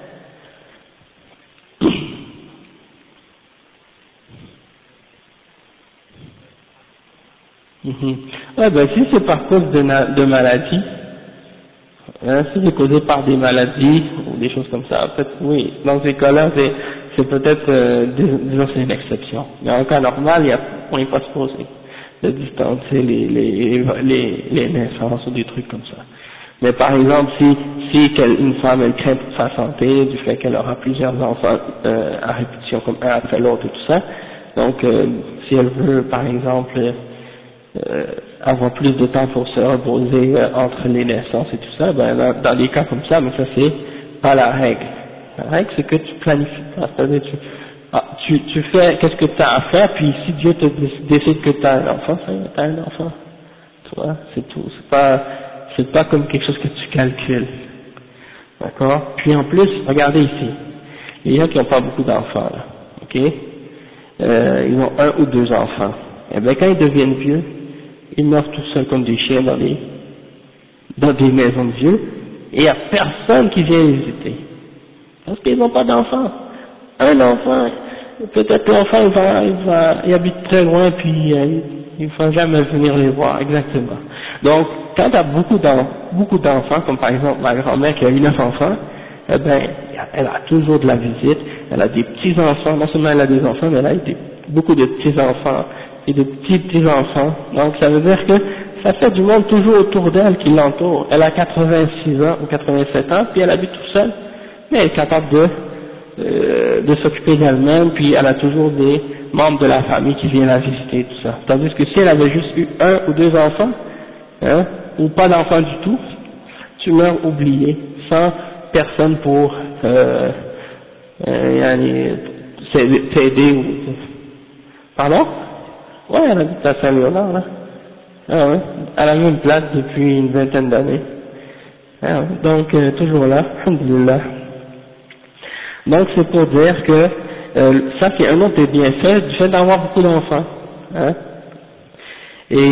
Ouais, ben si c'est par cause de maladies, hein, si c'est causé par des maladies ou des choses comme ça, en fait, oui, dans ces cas-là, c'est peut-être, disons, c'est une exception. Mais en cas normal, on n'est pas supposé de distancer les naissances ou des trucs comme ça. Mais par exemple, si une femme elle craint pour sa santé, du fait qu'elle aura plusieurs enfants à répétition comme un après l'autre et tout ça, donc si elle veut par exemple avoir plus de temps pour se reposer entre les naissances et tout ça, ben dans des cas comme ça, mais ça c'est pas la règle. La règle c'est que tu planifies pas, c'est-à-dire tu fais qu'est-ce que tu as à faire, puis si Dieu te décide que tu as un enfant, tu as un enfant. Tu vois, c'est tout. C'est pas comme quelque chose que tu calcules. D'accord? Puis en plus, regardez ici. Les gens qui n'ont pas beaucoup d'enfants, là, ok? Ils ont un ou deux enfants. Et bien quand ils deviennent vieux, ils meurent tout seuls comme des chiens dans des maisons de vieux, et il n'y a personne qui vient les visiter. Parce qu'ils n'ont pas d'enfants. Un enfant, peut-être l'enfant il habite très loin, puis il ne va jamais venir les voir, exactement. Donc, quand tu as beaucoup d'enfants, comme par exemple ma grand-mère qui a eu 9 enfants, eh ben, elle a toujours de la visite, elle a des petits-enfants, non seulement elle a des enfants, mais elle a beaucoup de petits-enfants et de petits-petits-enfants. Donc, ça veut dire que ça fait du monde toujours autour d'elle qui l'entoure. Elle a 86 ans ou 87 ans, puis elle habite toute seule, mais elle est capable de s'occuper d'elle-même, puis elle a toujours des membres de la famille qui viennent la visiter, tout ça. Tandis que si elle avait juste eu un ou deux enfants, hein, ou pas d'enfants du tout, tu meurs oublié, sans personne pour t'aider ou... Pardon? Ouais, elle habite à Saint-Léonard, là. Ah ouais, elle a mis une place depuis une vingtaine d'années. Ah ouais, donc, toujours là, alhamdoulilah. Donc c'est pour dire que ça c'est un autre des bienfaits du fait d'avoir beaucoup d'enfants. Hein? Et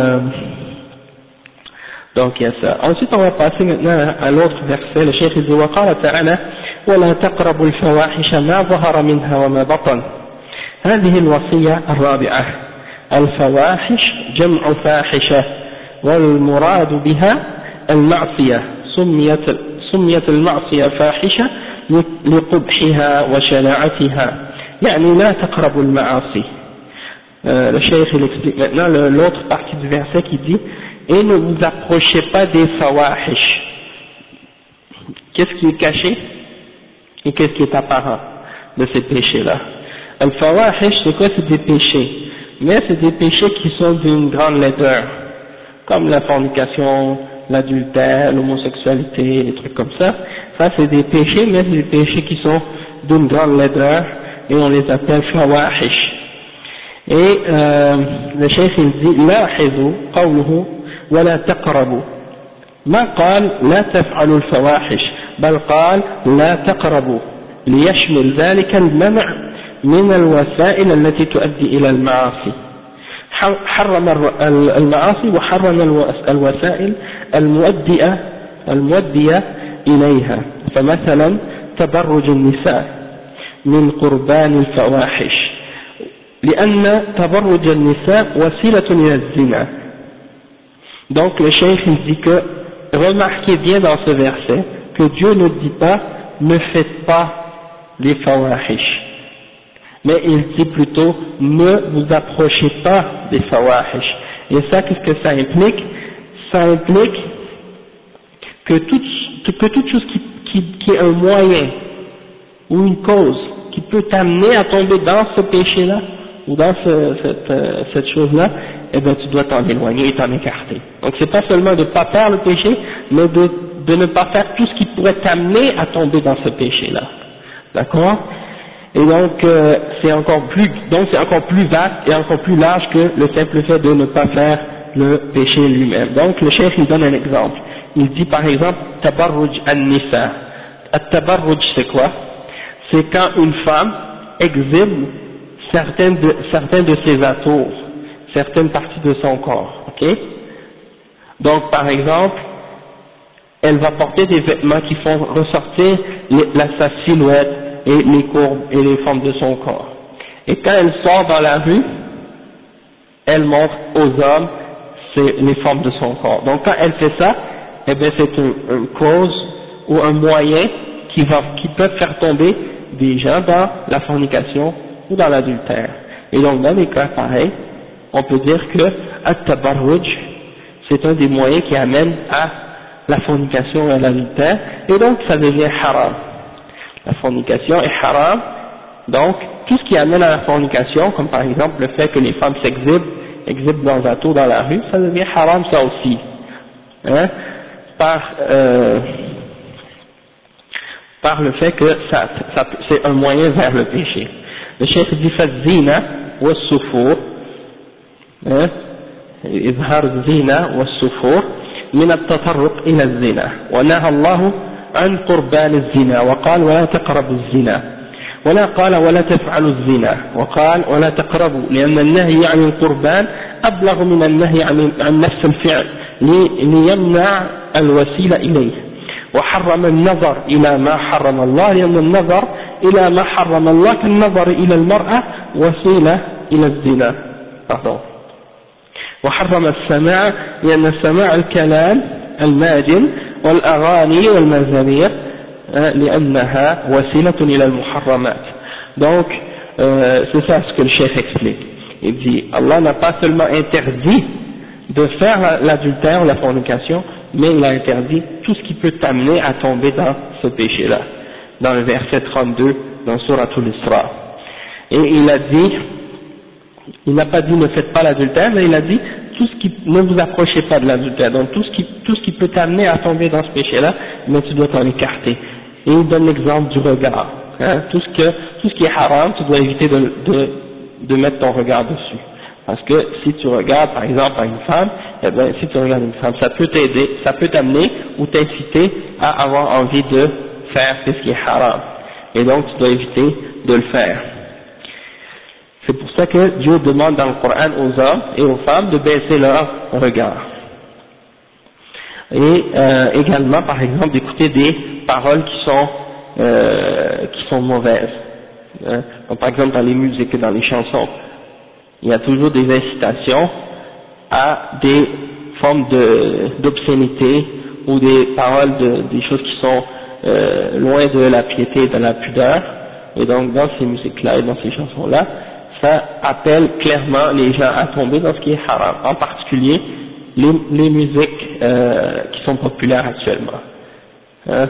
donc il y a ça. Ensuite on va passer maintenant à l'autre verset. Le cheikh dit وقال تعالى ولا تقربوا الفواحش ما ظهر منها وما بطن. هذه الوصية الرابعة. الفواحش جمع فاحشة والمراد بها المعصية سميت المعصية فاحشة لقبحها وشناعتها يعني لا تقربوا المعاصي. Le cheikh il explique maintenant l'autre partie du verset qui dit et ne vous approchez pas des fawahish. Qu'est-ce qui est caché et qu'est-ce qui est apparent de ces péchés-là? Al fawahish c'est quoi? C'est des péchés, mais c'est des péchés qui sont d'une grande laideur, comme la fornication, l'adultère, l'homosexualité, des trucs comme ça. Ça c'est des péchés, mais c'est des péchés qui sont d'une grande laideur et on les appelle fawahish. Et le cheikh il dit لاحظوا قوله ولا تقربوا ما قال لا تفعلوا الفواحش بل قال لا تقربوا ليشمل ذلك المنع من الوسائل التي تؤدي إلى المعاصي. حرم المعاصي وحرم الوسائل المؤدية إليها. فمثلا تبرج النساء من قربان الفواحش لأن تبرج النساء وسيلة إلى الزنا. Donc le cheikh il dit que, remarquez bien dans ce verset, que Dieu ne dit pas, ne faites pas les fawahish, mais il dit plutôt, ne vous approchez pas des fawahish. Et ça, qu'est-ce que ça implique? Ça implique que toute chose qui est un moyen ou une cause qui peut t'amener à tomber dans ce péché-là ou dans cette chose-là, eh bien tu dois t'en éloigner et t'en écarter. Donc c'est pas seulement de ne pas faire le péché, mais de ne pas faire tout ce qui pourrait t'amener à tomber dans ce péché-là. D'accord? Et donc c'est encore plus vaste et encore plus large que le simple fait de ne pas faire le péché lui-même. Donc le chef il donne un exemple. Il dit par exemple tabarruj an-nisa. At-tabarruj c'est quoi? C'est quand une femme exhibe certains de ses atours, certaines parties de son corps. Ok? Donc par exemple, elle va porter des vêtements qui font ressortir sa silhouette et les courbes et les formes de son corps. Et quand elle sort dans la rue, elle montre aux hommes les formes de son corps. Donc quand elle fait ça, eh bien c'est une cause ou un moyen qui peut faire tomber des gens dans la fornication ou dans l'adultère. Et donc dans les cas pareils, on peut dire que at-tabarruj, c'est un des moyens qui amène à la fornication et à l'adultère, et donc ça devient haram. La fornication est haram, donc tout ce qui amène à la fornication, comme par exemple le fait que les femmes exhibent leurs atours dans la rue, ça devient haram ça aussi, hein, par le fait que c'est un moyen vers le péché. Le cheikh dit fazina wa sufur, hein, إظهار الزينة والسفور من التطرق إلى الزنا، ونهى الله عن قربان الزنا وقال ولا تقربوا الزنا، ولا قال ولا تفعلوا الزنا وقال ولا تقربوا، لأن النهي عن القربان أبلغ من النهي عن نفس الفعل ليمنع الوسيلة إليه، وحرم النظر إلى ما حرم الله لأن النظر إلى ما حرم الله كالنظر إلى المرأة وسيلة إلى الزنا. وحرم السماع لأن السماع الكلام الماجن والأغاني والمزامير لأنها وسيلة إلى المحرمات. Donc c'est ça ce que le chef explique. Il dit Allah n'a pas seulement interdit de faire l'adultère ou la fornication, mais il a interdit tout ce qui peut t'amener à tomber dans ce péché-là, dans le verset 32 dans Suratul Isra. Et il a dit, il n'a pas dit ne faites pas l'adultère, mais il a dit ne vous approchez pas de l'adultère, donc tout ce qui peut t'amener à tomber dans ce péché-là, mais tu dois t'en écarter. Et il donne l'exemple du regard, hein, tout ce qui est haram, tu dois éviter de mettre ton regard dessus. Parce que si tu regardes par exemple à une femme, eh bien si tu regardes une femme, ça peut t'aider, ça peut t'amener ou t'inciter à avoir envie de faire ce qui est haram. Et donc tu dois éviter de le faire. C'est pour ça que Dieu demande dans le Coran aux hommes et aux femmes de baisser leur regard. Et également par exemple d'écouter des paroles qui sont mauvaises. Comme par exemple dans les musiques et dans les chansons. Il y a toujours des incitations à des formes d'obscénité ou des paroles des choses qui sont loin de la piété et de la pudeur. Et donc dans ces musiques-là et dans ces chansons-là, ça appelle clairement les gens à tomber dans ce qui est haram, en particulier les musiques qui sont populaires actuellement. Hein?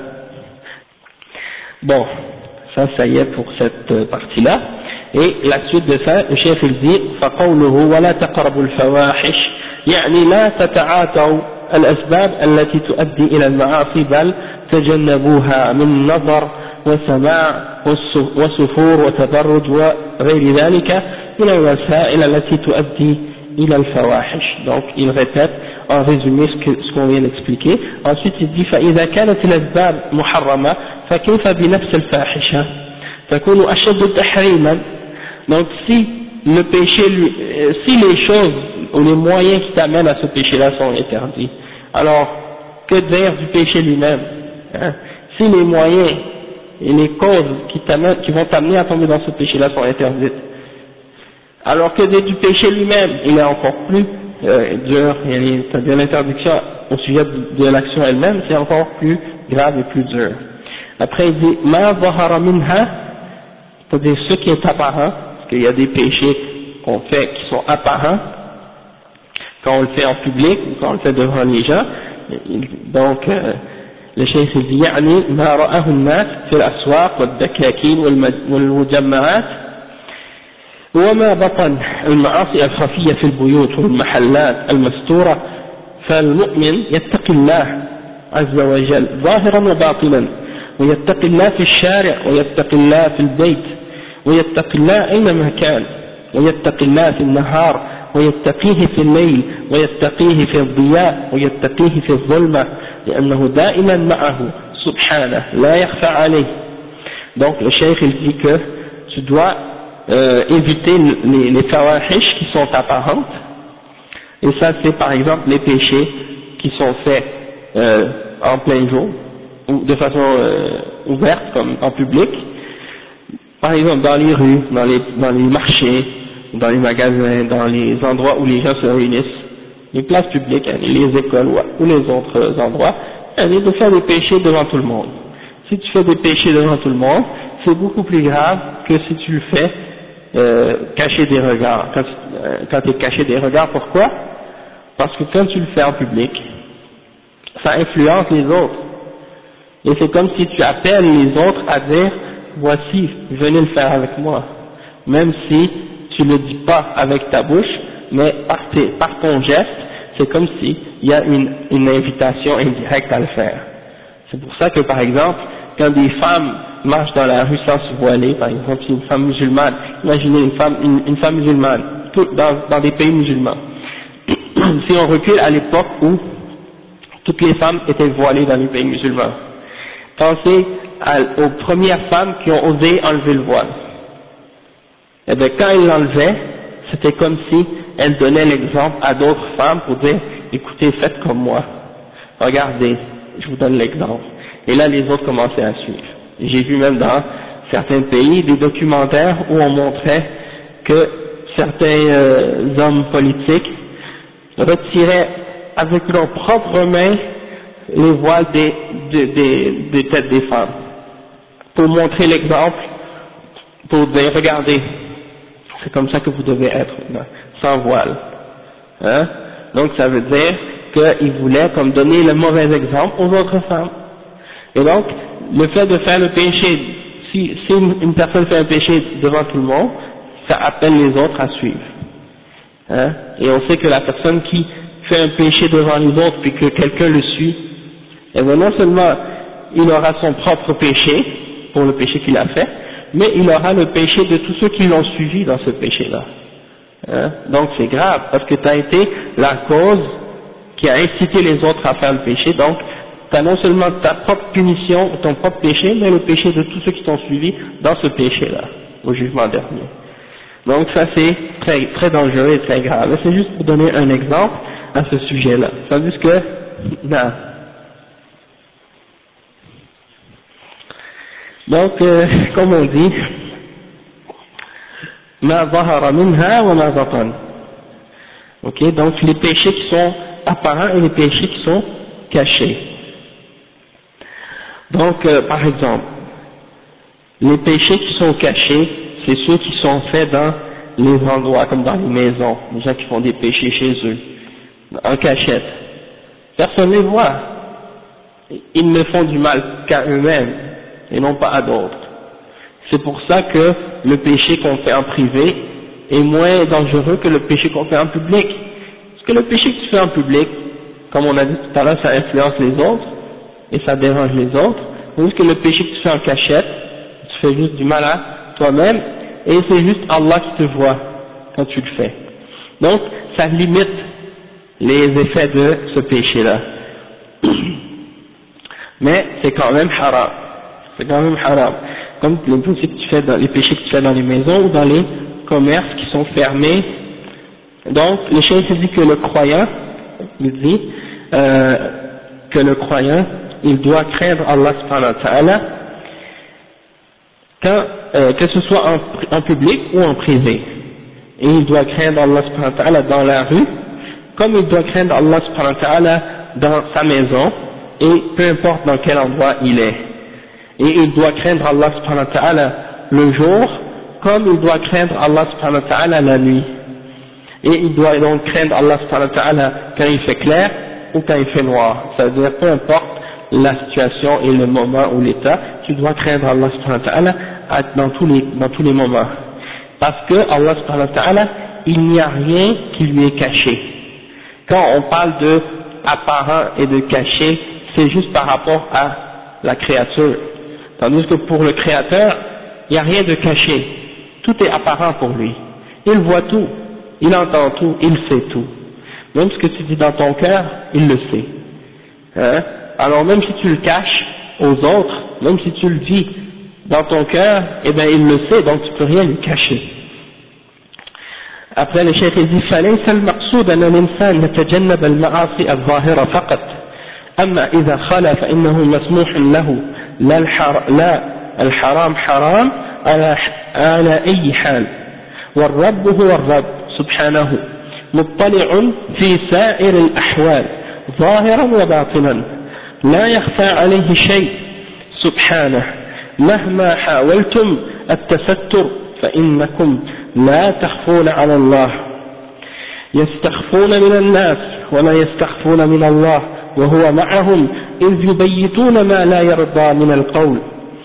Bon, ça y est pour cette partie-là. Et la suite de ça, le chef il dit فقوله ولا تقربوا الفواحش يعني لا تتعاطوا الأسباب التي تؤدي إلى المعاصي بل تجنبوها من نظر وسماع وسفور وتبرج وغير ذلك من الوسائل التي تؤدي إلى الفواحش. Donc il répète en résumé ce qu'on vient d'expliquer. Ensuite il dit فإذا كانت الأسباب محرمة فكيف بنفس الفاحشة تكون أشد تحريما. Donc si le péché, si les choses ou les moyens qui t'amènent à ce péché-là sont interdits, alors que dire du péché lui-même, hein? Si les moyens et les causes qui vont t'amener à tomber dans ce péché-là sont interdites, Alors que du péché lui-même, il est encore plus dur, c'est-à-dire l'interdiction au sujet de l'action elle-même, c'est encore plus grave et plus dur. Après il dit ma zahara minha, c'est-à-dire ce qui est apparent, parce qu'il y a des péchés qu'on fait qui sont apparents, quand on le fait en public ou quand on le fait devant les gens. Donc le cheikh dit يعني ما رآه الناس في الأسواق والدكاكين والمجمعات وما بطن المعاصي الخفية في البيوت والمحلات المستورة، فالمؤمن يتقي الله عز وجل ظاهرا وباطنا، ويتقي الله في الشارع، ويتقي الله في البيت، ويتقي الله أينما كان، ويتقي الله في النهار، ويتقيه في الليل، ويتقيه في الضياء، ويتقيه في الظلمة، لأنه دائما معه سبحانه لا يخفى عليه. Donc le cheikh il dit que tu dois éviter les fawahish qui sont apparentes, et ça c'est par exemple les péchés qui sont faits en plein jour ou de façon ouverte comme en public, par exemple dans les rues, dans les marchés, dans les magasins, dans les endroits où les gens se réunissent, les places publiques, les écoles ou les autres endroits, de faire des péchés devant tout le monde. Si tu fais des péchés devant tout le monde, c'est beaucoup plus grave que si tu le fais cacher des regards. Quand tu es caché des regards, pourquoi? Parce que quand tu le fais en public, ça influence les autres. Et c'est comme si tu appelles les autres à dire voici, venez le faire avec moi. Même si tu ne le dis pas avec ta bouche, mais par ton geste, c'est comme si il y a une invitation indirecte à le faire. C'est pour ça que par exemple, quand des femmes marchent dans la rue sans se voiler, par exemple si une femme musulmane, imaginez une femme musulmane, dans des pays musulmans, si on recule à l'époque où toutes les femmes étaient voilées dans les pays musulmans, pensez aux premières femmes qui ont osé enlever le voile. Et bien quand elles l'enlevaient, c'était comme si elles donnaient l'exemple à d'autres femmes pour dire écoutez, faites comme moi, regardez, je vous donne l'exemple. Et là les autres commençaient à suivre. J'ai vu même dans certains pays des documentaires où on montrait que certains hommes politiques retiraient avec leurs propres mains les voiles des têtes des femmes, pour montrer l'exemple, pour dire regardez, c'est comme ça que vous devez être, sans voile. Hein? Donc ça veut dire qu'ils voulaient comme donner le mauvais exemple aux autres femmes. Et donc, le fait de faire le péché, si une personne fait un péché devant tout le monde, ça appelle les autres à suivre. Hein? Et on sait que la personne qui fait un péché devant les autres puis que quelqu'un le suit, et bien non seulement il aura son propre péché pour le péché qu'il a fait, mais il aura le péché de tous ceux qui l'ont suivi dans ce péché-là. Hein? Donc c'est grave, parce que tu as été la cause qui a incité les autres à faire le péché, donc tu as non seulement ta propre punition, ton propre péché, mais le péché de tous ceux qui t'ont suivi dans ce péché-là, au jugement dernier. Donc ça c'est très, très dangereux et très grave. C'est juste pour donner un exemple à ce sujet-là. Tandis que, non. Donc, comme on dit, ma zahara minha wa ma batan. Ok, donc les péchés qui sont apparents et les péchés qui sont cachés. Donc, par exemple, les péchés qui sont cachés, c'est ceux qui sont faits dans les endroits, comme dans les maisons, les gens qui font des péchés chez eux, en cachette. Personne ne les voit. Ils ne font du mal qu'à eux-mêmes, et non pas à d'autres. C'est pour ça que le péché qu'on fait en privé est moins dangereux que le péché qu'on fait en public. Parce que le péché que tu fais en public, comme on a dit tout à l'heure, ça influence les autres, et ça dérange les autres, tandis que le péché que tu fais en cachette, tu fais juste du mal à toi-même, et c'est juste Allah qui te voit quand tu le fais. Donc, ça limite les effets de ce péché-là. Mais c'est quand même haram. C'est quand même haram. Comme les péchés que tu fais dans les maisons ou dans les commerces qui sont fermés. Donc, le cheikh dit que le croyant, il dit que le croyant, il doit craindre Allah subhanahu wa ta'ala que ce soit en public ou en privé. et il doit craindre Allah subhanahu wa ta'ala dans la rue, comme il doit craindre Allah subhanahu wa ta'ala dans sa maison, et peu importe dans quel endroit il est. Et il doit craindre Allah subhanahu wa ta'ala le jour, comme il doit craindre Allah subhanahu wa ta'ala la nuit. Et il doit donc craindre Allah subhanahu wa ta'ala quand il fait clair ou quand il fait noir. C'est-à-dire peu importe la situation et le moment ou l'état, tu dois craindre Allah subhanahu wa ta'ala dans tous les moments. Parce que Allah subhanahu wa ta'ala, il n'y a rien qui lui est caché. Quand on parle de apparent et de caché, c'est juste par rapport à la créature. Tandis que pour le créateur, il n'y a rien de caché. Tout est apparent pour lui. Il voit tout, il entend tout, il sait tout. Même ce que tu dis dans ton cœur, il le sait. Hein? Alors même si tu le caches aux autres, même si tu le dis dans ton cœur, eh bien il le sait, donc tu peux rien lui cacher. Après le cheikh dit فليس المقصود أن الإنسان يتجنب المعاصي الظاهرة فقط أما إذا خلا فإنه مسموح له لا الحرام حرام على أي حال والرب هو الرب سبحانه مطلع في سائر الأحوال ظاهرا وباطنا لا يخفى عليه شيء سبحانه مهما حاولتم التستر فإنكم لا تخفون على الله يستخفون من الناس ولا يستخفون من الله وهو معهم إذ يبيتون ما لا يرضى من القول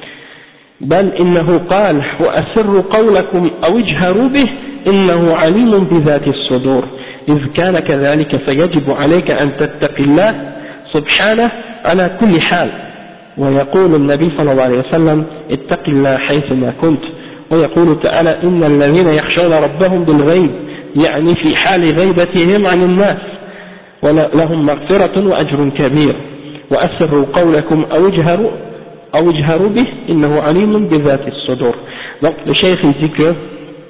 بل إنه قال وأسروا قولكم أو اجهروا به إنه عليم بذات الصدور إذ كان كذلك فيجب عليك أن تتقي الله سبحانه على كل حال ويقول النبي صلى الله عليه وسلم اتق الله حيثما كنت ويقول تعالى إن الذين يخشون ربهم بالغيب يعني في حال غيبتهم عن الناس ولهم مغفرة وأجر كبير وأسروا قولكم أو اجهروا به إنه عليم بذات الصدور. Donc le cheikh il dit que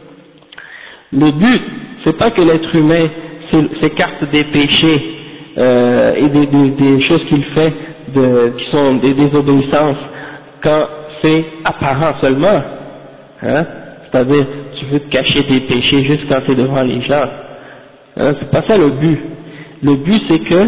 le but c'est pas que l'être humain s'écarte des péchés et des choses qu'il fait qui sont des désobéissances quand c'est apparent seulement, hein, c'est-à-dire tu veux te cacher des péchés juste quand tu es devant les gens, hein, c'est pas ça le but. Le but c'est que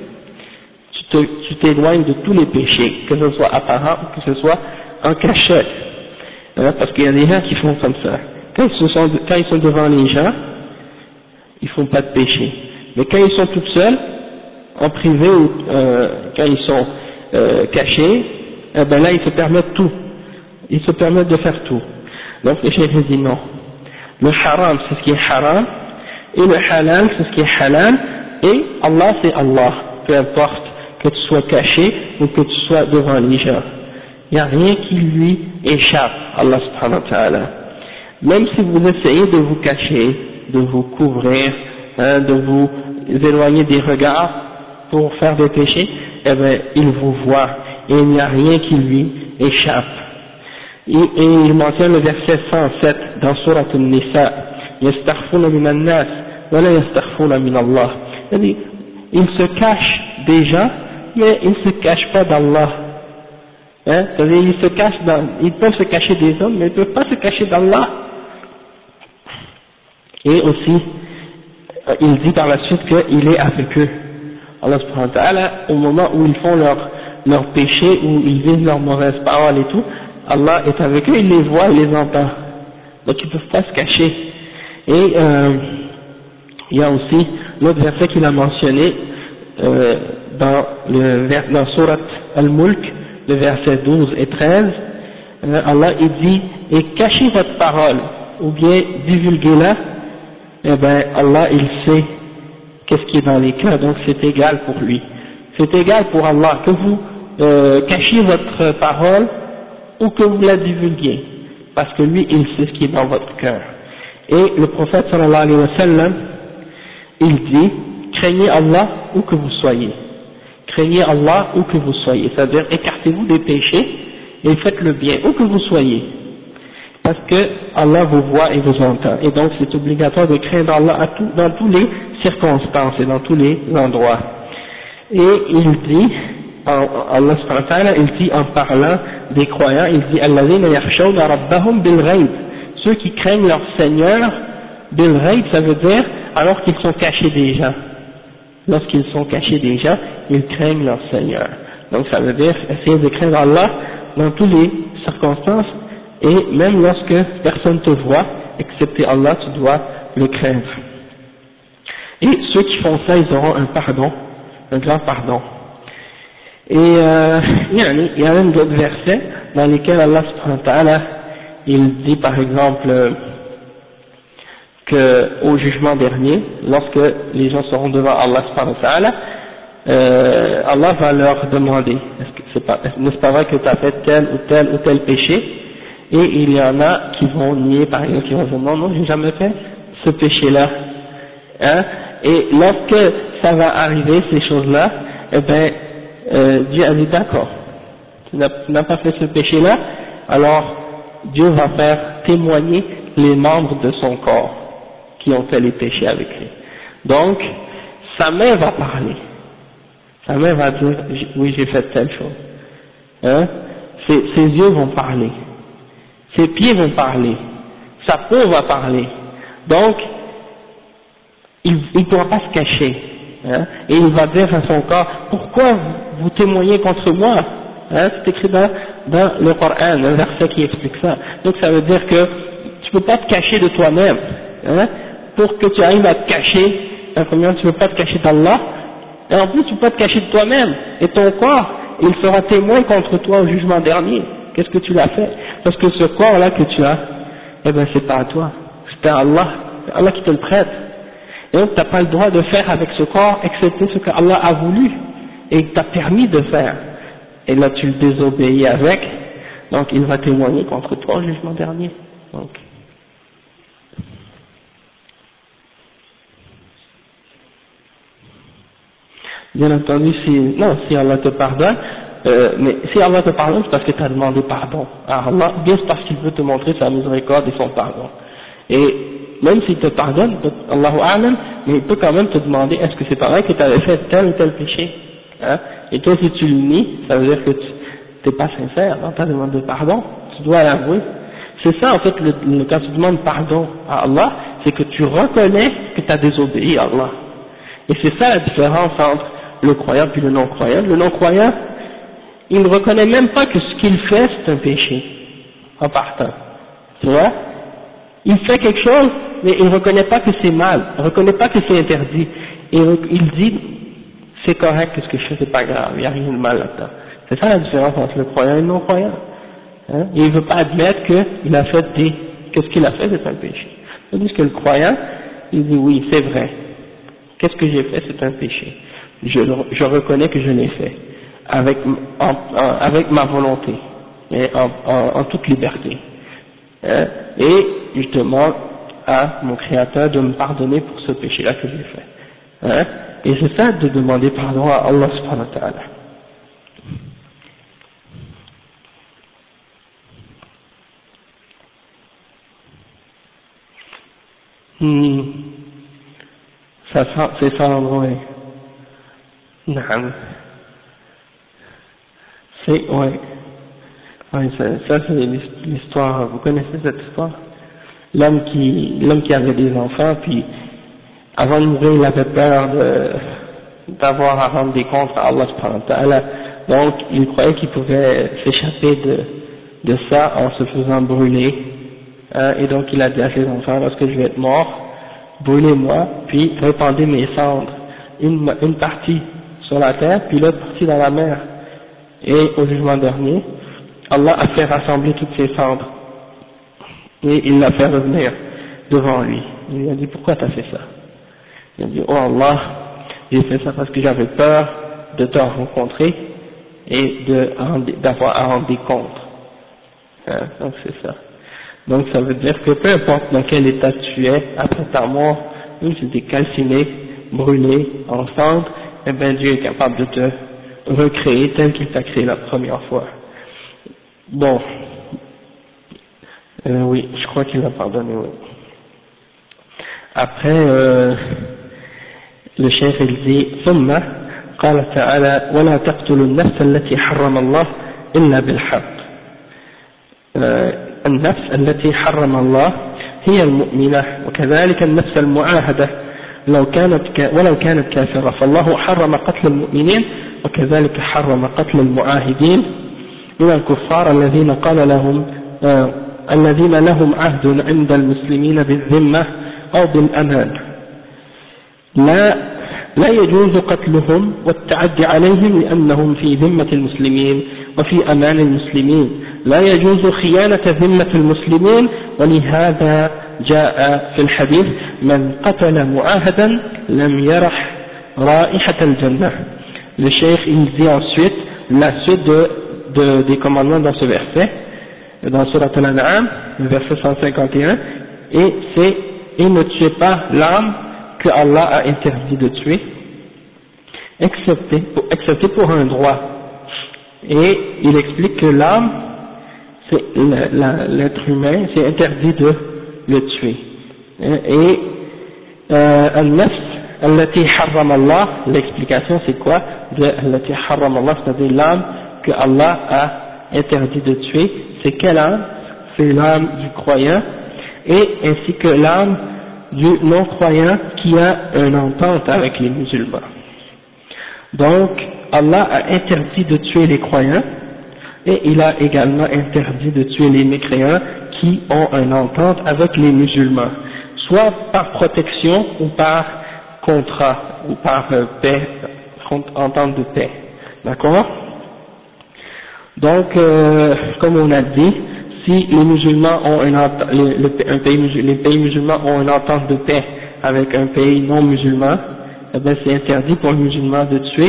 tu t'éloignes de tous les péchés, que ce soit apparent ou que ce soit en cachette, hein, parce qu'il y a des gens qui font comme ça. Quand ils sont devant les gens, ils font pas de péché, mais quand ils sont tout seuls, en privé ou quand ils sont cachés, eh ben là ils se permettent tout, ils se permettent de faire tout. Donc le cheikh dit non, le haram c'est ce qui est haram et le halal c'est ce qui est halal et Allah c'est Allah, peu importe que tu sois caché ou que tu sois devant les gens, il n'y a rien qui lui échappe, Allah subhanahu wa ta'ala. Même si vous essayez de vous cacher, de vous couvrir, hein, de vous éloigner des regards pour faire des péchés, eh bien il vous voit et il n'y a rien qui lui échappe. Et il mentionne le verset 107 dans Surat An-Nisa, yastakhfuna min an-nas wa la yastakhfuna min Allah. C'est-à-dire, ils se cachent des gens, mais ils ne se cachent pas d'Allah. Hein? C'est-à-dire, ils peuvent se cacher des hommes, mais ils ne peuvent pas se cacher d'Allah. Et aussi, il dit par la suite qu'il est avec eux. Allah subhanahu wa ta'ala, au moment où ils font leur péché, où ils disent leurs mauvaises paroles et tout, Allah est avec eux, il les voit, il les entend. Donc ils ne peuvent pas se cacher. Et il y a aussi l'autre verset qu'il a mentionné dans Surat Al-Mulk, le verset 12 et 13, Allah il dit, et cachez votre parole, ou bien divulguez-la, eh ben Allah il sait qu'est-ce qui est dans les cœurs, donc c'est égal pour lui. C'est égal pour Allah que vous cachiez votre parole ou que vous la divulguiez, parce que lui il sait ce qui est dans votre cœur. Et le prophète sallallahu alayhi wa sallam, il dit, craignez Allah où que vous soyez. Craignez Allah où que vous soyez, c'est-à-dire écartez-vous des péchés et faites le bien où que vous soyez, parce que Allah vous voit et vous entend, et donc c'est obligatoire de craindre Allah dans toutes les circonstances et dans tous les endroits. Et il dit, Allah subhanahu wa ta'ala, il dit en parlant des croyants, il dit alladhina yakhshawna rabbahum bil ghaib, ceux qui craignent leur Seigneur Bil ghaib, ça veut dire alors qu'ils sont cachés déjà. Lorsqu'ils sont cachés déjà, ils craignent leur Seigneur. Donc ça veut dire essayer de craindre Allah dans toutes les circonstances, et même lorsque personne te voit, excepté Allah, tu dois le craindre. Et ceux qui font ça, ils auront un pardon, un grand pardon. Et il y a même d'autres versets dans lesquels Allah subhanahu wa ta'ala, il dit par exemple qu'au jugement dernier, lorsque les gens seront devant Allah subhanahu wa ta'ala, Allah va leur demander, n'est-ce pas vrai que tu as fait tel ou tel péché? Et il y en a qui vont nier, par exemple, qui vont dire non, j'ai jamais fait ce péché-là. Hein? Et lorsque ça va arriver, ces choses-là, eh ben, Dieu a dit d'accord, tu n'as pas fait ce péché-là, alors Dieu va faire témoigner les membres de son corps qui ont fait les péchés avec lui. Donc, sa main va parler. Sa main va dire, oui, j'ai fait telle chose. Hein? Ses yeux vont parler. Ses pieds vont parler. Sa peau va parler. Donc, il ne pourra pas se cacher. Hein? Et il va dire à son corps, pourquoi vous témoignez contre moi? Hein? C'est écrit dans le Coran, un verset qui explique ça. Donc, ça veut dire que tu ne peux pas te cacher de toi-même. Hein? Pour que tu arrives à te cacher, premièrement, tu ne peux pas te cacher d'Allah, et en plus tu ne peux pas te cacher de toi-même, et ton corps, il sera témoin contre toi au jugement dernier. Qu'est-ce que tu l'as fait? Parce que ce corps-là que tu as, eh ben c'est pas à toi, c'est à Allah, c'est Allah qui te le prête. Et donc tu n'as pas le droit de faire avec ce corps, excepté ce que Allah a voulu, et t'a permis de faire. Et là tu le désobéis avec, donc il va témoigner contre toi au jugement dernier. Donc, bien entendu, si Allah te pardonne, mais si Allah te pardonne, c'est parce que tu as demandé pardon à Allah, bien c'est parce qu'il veut te montrer sa miséricorde et son pardon. Et même s'il te pardonne, Allahu A'lam, mais il peut quand même te demander, est-ce que c'est pas vrai que tu avais fait tel ou tel péché? Hein? Et toi, si tu le nies, ça veut dire que tu n'es pas sincère dans ta demande de pardon, tu dois l'avouer. C'est ça en fait, quand tu demandes pardon à Allah, c'est que tu reconnais que tu as désobéi à Allah. Et c'est ça la différence entre le croyant puis le non-croyant. Le non-croyant, il ne reconnaît même pas que ce qu'il fait c'est un péché, en partant. Tu vois? Il fait quelque chose, mais il ne reconnaît pas que c'est mal, il ne reconnaît pas que c'est interdit. Et il dit, c'est correct, ce que je fais, c'est pas grave, il n'y a rien de mal là-dedans. C'est ça la différence entre le croyant et le non-croyant. Hein? Et il ne veut pas admettre qu'il a fait que ce qu'il a fait c'est un péché. Tandis que le croyant, il dit oui, c'est vrai. Qu'est-ce que j'ai fait, c'est un péché. Je reconnais que je l'ai fait, avec ma volonté, et en toute liberté. Et je demande à mon Créateur de me pardonner pour ce péché-là que j'ai fait. Et c'est ça de demander pardon à Allah subhanahu wa ta'ala. C'est ça l'endroit. Ça c'est l'histoire, vous connaissez cette histoire? L'homme qui avait des enfants, puis avant de mourir il avait peur d'avoir à rendre des comptes à Allah subhanahu wa ta'ala, donc il croyait qu'il pouvait s'échapper de ça en se faisant brûler, et donc il a dit à ses enfants, lorsque je vais être mort, brûlez-moi, puis répandez mes cendres, une partie sur la terre, puis l'autre partie dans la mer. Et au jugement dernier, Allah a fait rassembler toutes ces cendres, et il l'a fait revenir devant lui. Il lui a dit, pourquoi tu as fait ça? Il a dit, oh Allah, j'ai fait ça parce que j'avais peur de te rencontrer et d'avoir à rendre des comptes. Donc c'est ça. Donc ça veut dire que peu importe dans quel état tu es après ta mort, même si tu es calciné, brûlé, en cendres, eh bien Dieu est capable de te recréer tel qu'il t'a créé la première fois. Bon, oui, je crois qu'il a pardonné, oui. Après, le chef il dit, ثم قال تعالى ولا تقتلوا النفس التي حرم الله إلا بالحق. النفس التي حرم الله هي المؤمنة وكذلك النفس المعاهدة ولو كانت كافرة فالله حرم قتل المؤمنين وكذلك حرم قتل المعاهدين من الكفار الذين قال لهم الذين لهم عهد عند المسلمين بالذمة أو بالأمان لا يجوز قتلهم والتعدي عليهم لأنهم في ذمة المسلمين وفي أمان المسلمين لا يجوز خيانة ذمة المسلمين ولهذا جاء في الحديث من قتل معاهدا لم يرح رائحة الجنة. Le cheikh il dit ensuite la suite des commandements dans ce verset dans Surat Al-An'am le verset 151 et c'est et ne tuez pas l'âme que Allah a interdit de tuer excepté pour un droit, et il explique que l'âme c'est l'être humain c'est interdit de le tuer, et al-nafs allati harram Allah, l'explication c'est quoi de allati harram Allah, c'est-à-dire l'âme que Allah a interdit de tuer, c'est quelle âme? C'est l'âme du croyant et ainsi que l'âme du non-croyant qui a une entente avec les musulmans. Donc Allah a interdit de tuer les croyants et il a également interdit de tuer les mécréants qui ont une entente avec les musulmans, soit par protection ou par contrat ou par paix, entente de paix. D'accord? Donc, comme on a dit, si les musulmans ont les pays musulmans ont une entente de paix avec un pays non musulman, eh bien c'est interdit pour les musulmans de tuer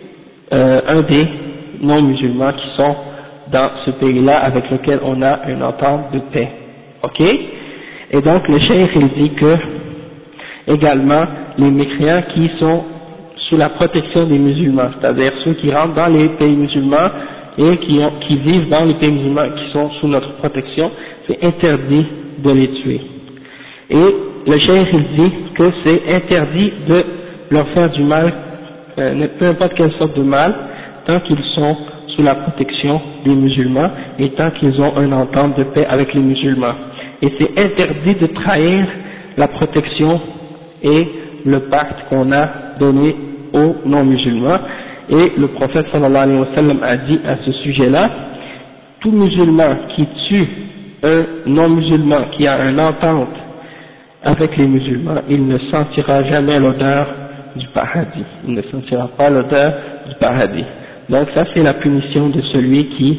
un des non musulmans qui sont dans ce pays-là avec lequel on a une entente de paix. Ok? Et donc le cheikh il dit que également les mécréants qui sont sous la protection des musulmans, c'est-à-dire ceux qui rentrent dans les pays musulmans et qui vivent dans les pays musulmans qui sont sous notre protection, c'est interdit de les tuer. Et le cheikh il dit que c'est interdit de leur faire du mal, peu importe quelle sorte de mal, tant qu'ils sont sous la protection des musulmans et tant qu'ils ont une entente de paix avec les musulmans. Et c'est interdit de trahir la protection et le pacte qu'on a donné aux non-musulmans. Et le prophète sallallahu alayhi wa sallam a dit à ce sujet-là, tout musulman qui tue un non-musulman qui a une entente avec les musulmans, il ne sentira jamais l'odeur du paradis. Il ne sentira pas l'odeur du paradis. Donc ça c'est la punition de celui qui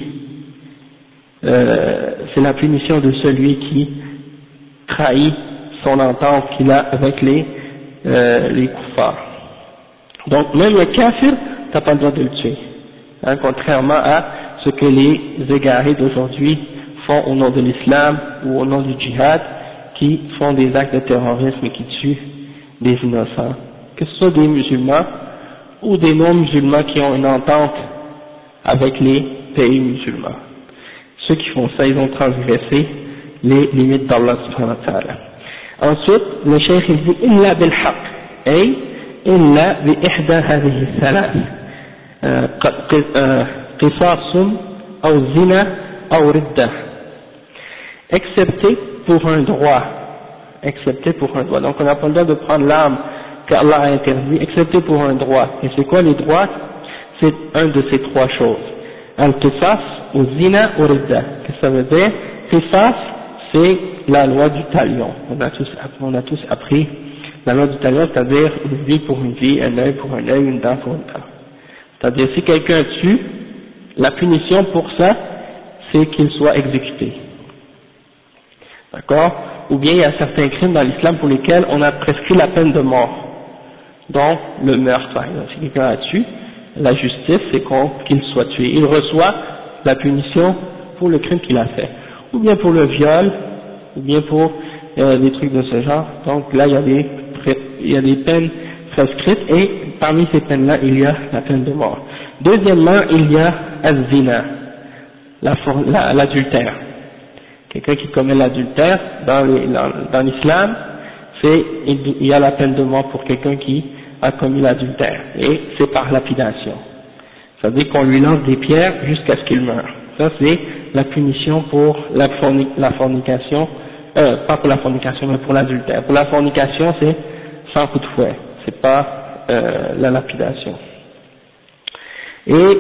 trahit son entente qu'il a avec les kuffars. Donc même le kafir, t'as pas le droit de le tuer, hein, contrairement à ce que les égarés d'aujourd'hui font au nom de l'islam ou au nom du djihad, qui font des actes de terrorisme et qui tuent des innocents, que ce soit des musulmans ou des non-musulmans qui ont une entente avec les pays musulmans. Ceux qui font ça, ils ont transgressé les limites d'Allah subhanahu wa ta'ala. Ensuite, le cheikh il dit illa bil haqq, ay illa bi ihda hadhihi thalath qisas ou zina ou ridda, excepté pour un droit, donc on n'a pas le droit de prendre l'âme qu'Allah a interdit, excepté pour un droit. Et c'est quoi les droits? C'est un de ces trois choses, al-qisas ou zina ou ridda. Qu'est-ce que ça veut dire? Qisas, c'est la loi du talion. On a tous appris la loi du talion, c'est-à-dire une vie pour une vie, un œil pour un œil, une dent pour une dent. C'est-à-dire si quelqu'un tue, la punition pour ça, c'est qu'il soit exécuté. D'accord? Ou bien il y a certains crimes dans l'islam pour lesquels on a prescrit la peine de mort. Donc le meurtre, par exemple, si quelqu'un a tué, la justice c'est qu'il soit tué. Il reçoit la punition pour le crime qu'il a fait. Ou bien pour le viol, ou bien pour des trucs de ce genre. Donc là il y a des peines prescrites et parmi ces peines-là il y a la peine de mort. Deuxièmement, il y a az-zina, l'adultère. Quelqu'un qui commet l'adultère dans l'islam, il y a la peine de mort pour quelqu'un qui a commis l'adultère, et c'est par lapidation. Ça veut dire qu'on lui lance des pierres jusqu'à ce qu'il meure. Ça c'est la punition pour la fornication pas pour la fornication, mais pour l'adultère. Pour la fornication, c'est 100 coups de fouet, c'est pas la lapidation. Et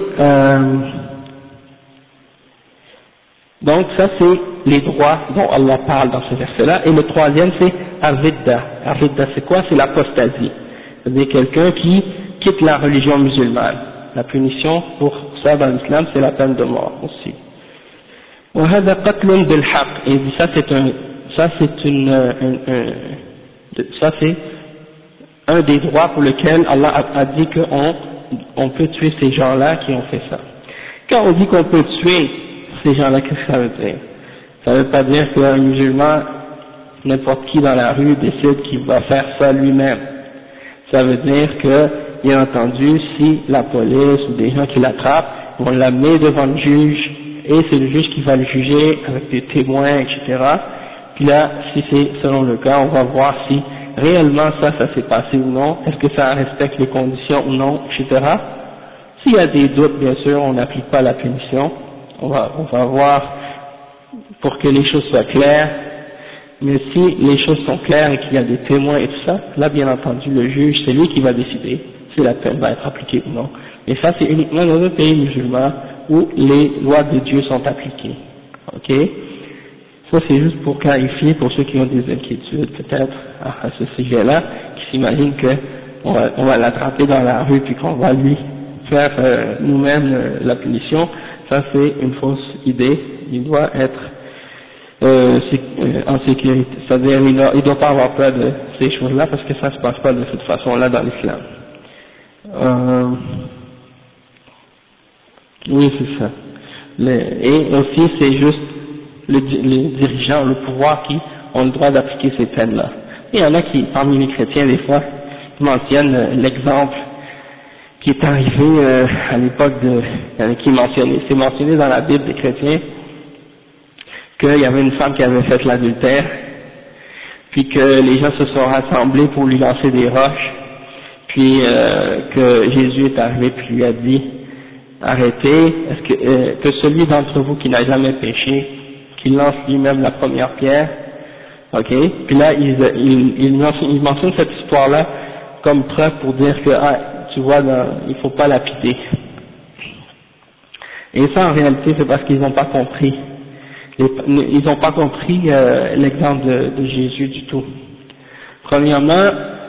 donc ça c'est les droits dont Allah parle dans ce verset-là. Et le troisième c'est Ar-Ridda. Ar-Ridda c'est quoi? C'est l'apostasie. C'est-à-dire quelqu'un qui quitte la religion musulmane. La punition pour ça dans l'islam c'est la peine de mort aussi. وهذا قتل بالحق. Et ça c'est un des droits pour lesquels Allah a dit qu'on peut tuer ces gens-là qui ont fait ça. Quand on dit qu'on peut tuer ces gens-là, qu'est-ce que ça veut dire? Ça veut pas dire qu'un musulman, n'importe qui dans la rue, décide qu'il va faire ça lui-même. Ça veut dire que, bien entendu, si la police ou des gens qui l'attrapent vont l'amener devant le juge, et c'est le juge qui va le juger avec des témoins, etc. Puis là, si c'est selon le cas, on va voir si réellement ça s'est passé ou non, est-ce que ça respecte les conditions ou non, etc. S'il y a des doutes, bien sûr, on n'applique pas la punition, on va voir pour que les choses soient claires, mais si les choses sont claires et qu'il y a des témoins et tout ça, là bien entendu le juge, c'est lui qui va décider si la peine va être appliquée ou non. Et ça c'est uniquement dans un pays musulman où les lois de Dieu sont appliquées. Ok? Ça c'est juste pour clarifier pour ceux qui ont des inquiétudes peut-être à ce sujet-là, qui s'imaginent qu'on va l'attraper dans la rue puis qu'on va lui faire nous-mêmes la punition. Ça c'est une fausse idée. Il doit être en sécurité, c'est-à-dire il doit pas avoir peur de ces choses-là parce que ça se passe pas de cette façon-là dans l'islam. Oui, c'est ça. Et aussi c'est juste les dirigeants, le pouvoir qui ont le droit d'appliquer ces peines-là. Il y en a qui, parmi les chrétiens, des fois, mentionnent l'exemple qui est arrivé à l'époque c'est mentionné dans la Bible des chrétiens, qu'il y avait une femme qui avait fait l'adultère, puis que les gens se sont rassemblés pour lui lancer des roches, puis que Jésus est arrivé puis lui a dit, arrêtez, que celui d'entre vous qui n'a jamais péché, qu'il lance lui-même la première pierre, ok, puis là il mentionne cette histoire-là comme preuve pour dire que, tu vois, il faut pas lapider. Et ça en réalité c'est parce qu'ils n'ont pas compris. Ils n'ont pas compris l'exemple de Jésus du tout. Premièrement,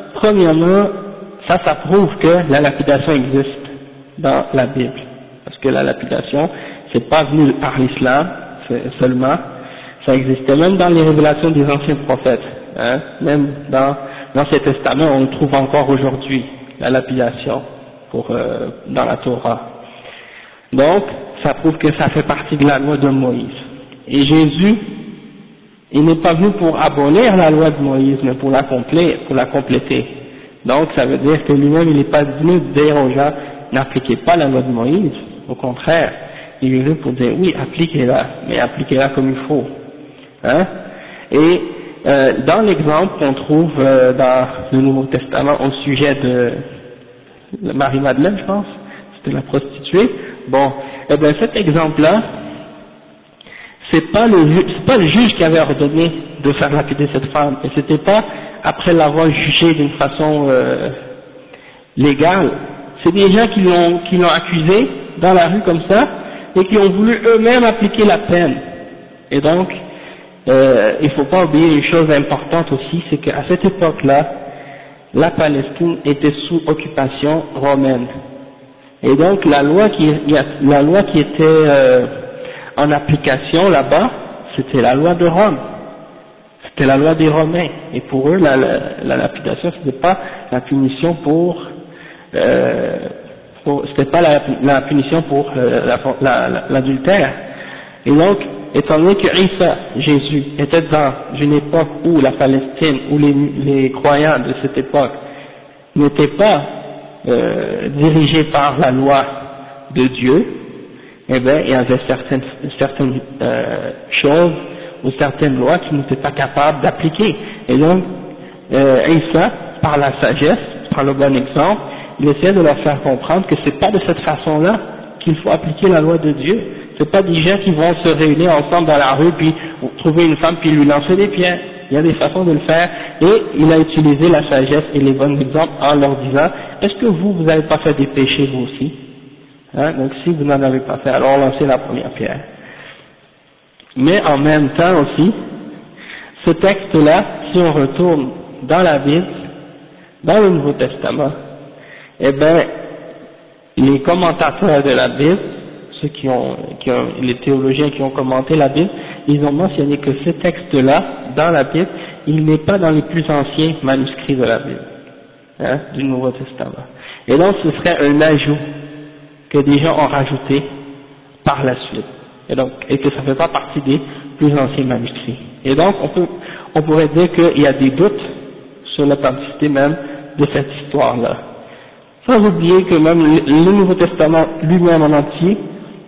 ça prouve que la lapidation existe dans la Bible, parce que la lapidation c'est pas venu par l'islam seulement, ça existait même dans les révélations des anciens prophètes, hein, même dans l'Ancien Testament on le trouve encore aujourd'hui, la lapidation dans la Torah. Donc ça prouve que ça fait partie de la loi de Moïse. Et Jésus, il n'est pas venu pour abolir la loi de Moïse, mais pour la compléter. Donc ça veut dire que lui-même il n'est pas venu dire aux gens n'appliquez pas la loi de Moïse, au contraire, il est venu pour dire oui, appliquez-la, mais appliquez-la comme il faut. Hein? Et dans l'exemple qu'on trouve dans le Nouveau Testament au sujet de Marie-Madeleine, je pense, c'était la prostituée, bon, eh bien cet exemple-là, c'est pas le juge qui avait ordonné de faire lapider cette femme, et c'était pas après l'avoir jugée d'une façon légale, c'est des gens qui l'ont accusé dans la rue comme ça, et qui ont voulu eux-mêmes appliquer la peine. Et donc, il faut pas oublier une chose importante aussi, c'est qu'à cette époque-là, la Palestine était sous occupation romaine. Et donc la loi qui était en application là-bas, c'était la loi de Rome, c'était la loi des Romains, et pour eux la lapidation c'était pas la punition c'était pas la punition pour l'adultère. Et donc, étant donné que Isa, Jésus, était dans une époque où la Palestine, où les croyants de cette époque n'étaient pas dirigés par la loi de Dieu, eh bien, il y avait certaines choses ou certaines lois qu'ils n'étaient pas capables d'appliquer. Et donc, Isa, par la sagesse, par le bon exemple, il essayait de leur faire comprendre que c'est pas de cette façon-là qu'il faut appliquer la loi de Dieu, C'est pas des gens qui vont se réunir ensemble dans la rue puis trouver une femme puis lui lancer des pierres. Il y a des façons de le faire, et il a utilisé la sagesse et les bons exemples en leur disant, est-ce que vous n'avez pas fait des péchés vous aussi? Hein? Donc si vous n'en avez pas fait, alors lancez la première pierre. Mais en même temps aussi, ce texte-là, si on retourne dans la Bible, dans le Nouveau Testament, eh ben, les commentateurs de la Bible, ceux les théologiens qui ont commenté la Bible, ils ont mentionné que ce texte-là, dans la Bible, il n'est pas dans les plus anciens manuscrits de la Bible, hein, du Nouveau Testament. Et donc ce serait un ajout que des gens ont rajouté par la suite, et que ça ne fait pas partie des plus anciens manuscrits. Et donc on pourrait dire qu'il y a des doutes sur l'authenticité même de cette histoire-là. Sans oublier que même le Nouveau Testament lui-même en entier,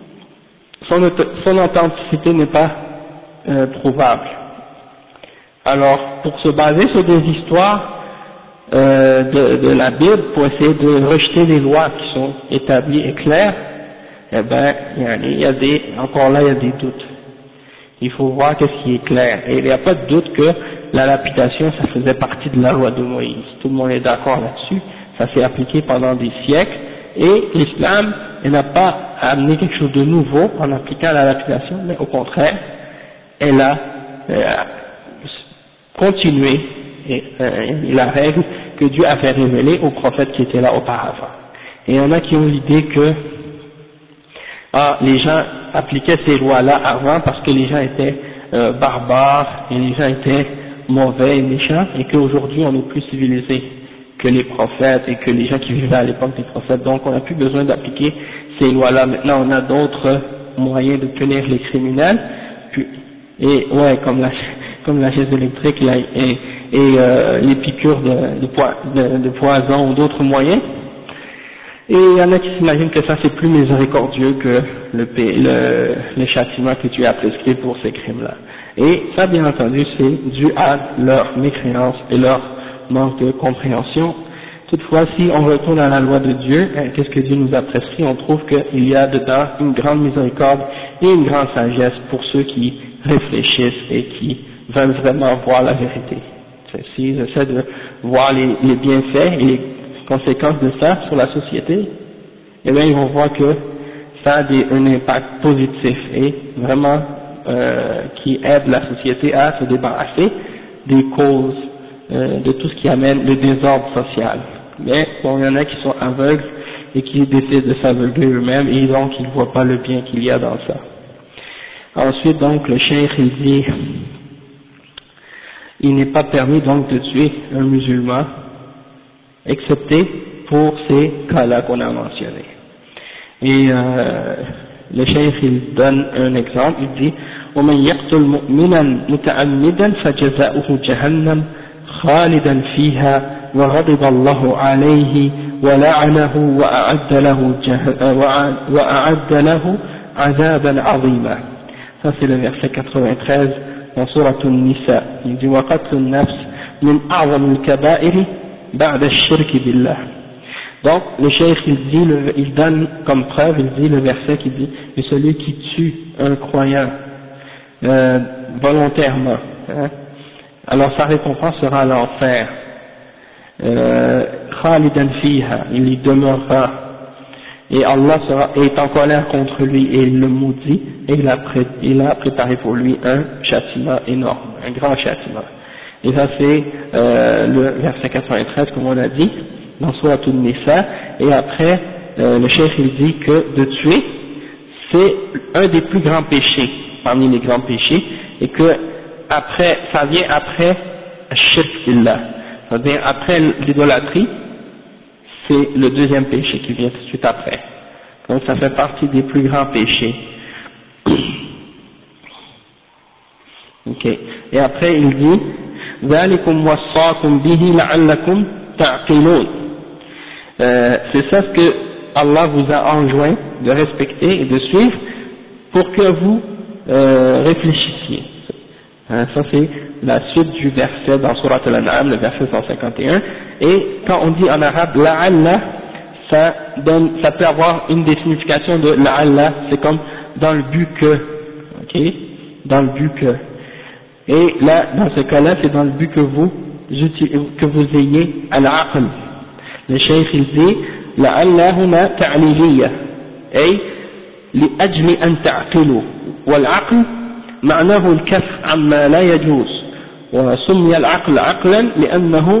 son authenticité n'est pas prouvable. Alors, pour se baser sur des histoires de la Bible, pour essayer de rejeter les lois qui sont établies et claires, eh ben, il y a des doutes. Il faut voir qu'est-ce qui est clair. Et il n'y a pas de doute que la lapidation, ça faisait partie de la loi de Moïse. Tout le monde est d'accord là-dessus. Ça s'est appliqué pendant des siècles. Et l'islam, il n'a pas amené quelque chose de nouveau en appliquant la lapidation, mais au contraire, elle a continué la règle que Dieu avait révélée aux prophètes qui étaient là auparavant. Et il y en a qui ont l'idée que les gens appliquaient ces lois-là avant parce que les gens étaient barbares et les gens étaient mauvais et méchants, et qu'aujourd'hui on est plus civilisé que les prophètes et que les gens qui vivaient à l'époque des prophètes. Donc on n'a plus besoin d'appliquer ces lois-là. Maintenant on a d'autres moyens de punir les criminels, comme la chaise électrique là, et les piqûres de poison ou d'autres moyens. Et il y en a qui s'imaginent que ça c'est plus miséricordieux que le châtiment que Dieu a prescrit pour ces crimes-là. Et ça, bien entendu, c'est dû à leur mécréance et leur manque de compréhension. Toutefois, si on retourne à la loi de Dieu, qu'est-ce que Dieu nous a prescrit? On trouve qu'il y a dedans une grande miséricorde et une grande sagesse pour ceux qui réfléchissent et qui veulent vraiment voir la vérité. S'ils essaient de voir les bienfaits et les conséquences de ça sur la société, eh bien ils vont voir que ça a un impact positif et vraiment qui aide la société à se débarrasser des causes de tout ce qui amène le désordre social. Mais bon, il y en a qui sont aveugles et qui décident de s'aveugler eux-mêmes et donc ils ne voient pas le bien qu'il y a dans ça. Ensuite donc le cheikh il dit, il n'est pas permis donc de tuer un musulman excepté pour ces cas-là qu'on a mentionnés. Et le cheikh il donne un exemple, il dit وَمَنْ يَقْتُلْ مُؤْمِنًا مُتَعَمِّدًا فَجَزَاؤُهُ جَهَنَّمَ خَالِدًا فِيهَا وَغَضِبَ الله عليه ولعنه وأعد له عذابا عظيما. Ça c'est le verset 93 dans sourate An-Nisa. Il dit وَقَتْلُ النَّفْسِ مِنْ أَعْظَمِ الْكَبَائِرِ بَعْدَ الشِّرْكِ بِاللَّهِ. Donc le cheikh il donne comme preuve, il dit le verset qui dit que celui qui tue un croyant volontairement, hein, alors sa récompense sera l'enfer, khalidan fiha, il y demeurera, et Allah est en colère contre lui et il le maudit, et il a préparé pour lui un châtiment énorme, un grand châtiment. Et ça c'est le verset 93 comme on a dit dans Sourate An-Nisa. Et après le cheikh il dit que de tuer c'est un des plus grands péchés parmi les grands péchés, et que après ça vient après shirk billah, ça vient après l'idolâtrie, c'est le deuxième péché qui vient tout de suite après. Donc ça fait partie des plus grands péchés. Ok. Et après il dit ذَلِكُمْ وَصَّاكُمْ بِهِ لَعَلَّكُمْ تَعْقِلُونَ. C'est ça ce que Allah vous a enjoint de respecter et de suivre pour que vous réfléchissiez. Ça c'est la suite du verset dans Surat Al-An'am, le verset 151. Et quand on dit en arabe la'alla, ça peut avoir une des significations de la'alla, c'est comme dans le but que, ok, dans le but que, et là, dans ce cas-là, c'est dans le but que vous ayez al-aql. Le cheikh il dit, لعل هنا تعليلية أي لأجل أن تعقلوا والعقل معناه الكف عما لا يجوز وسمي العقل عقلا لأنه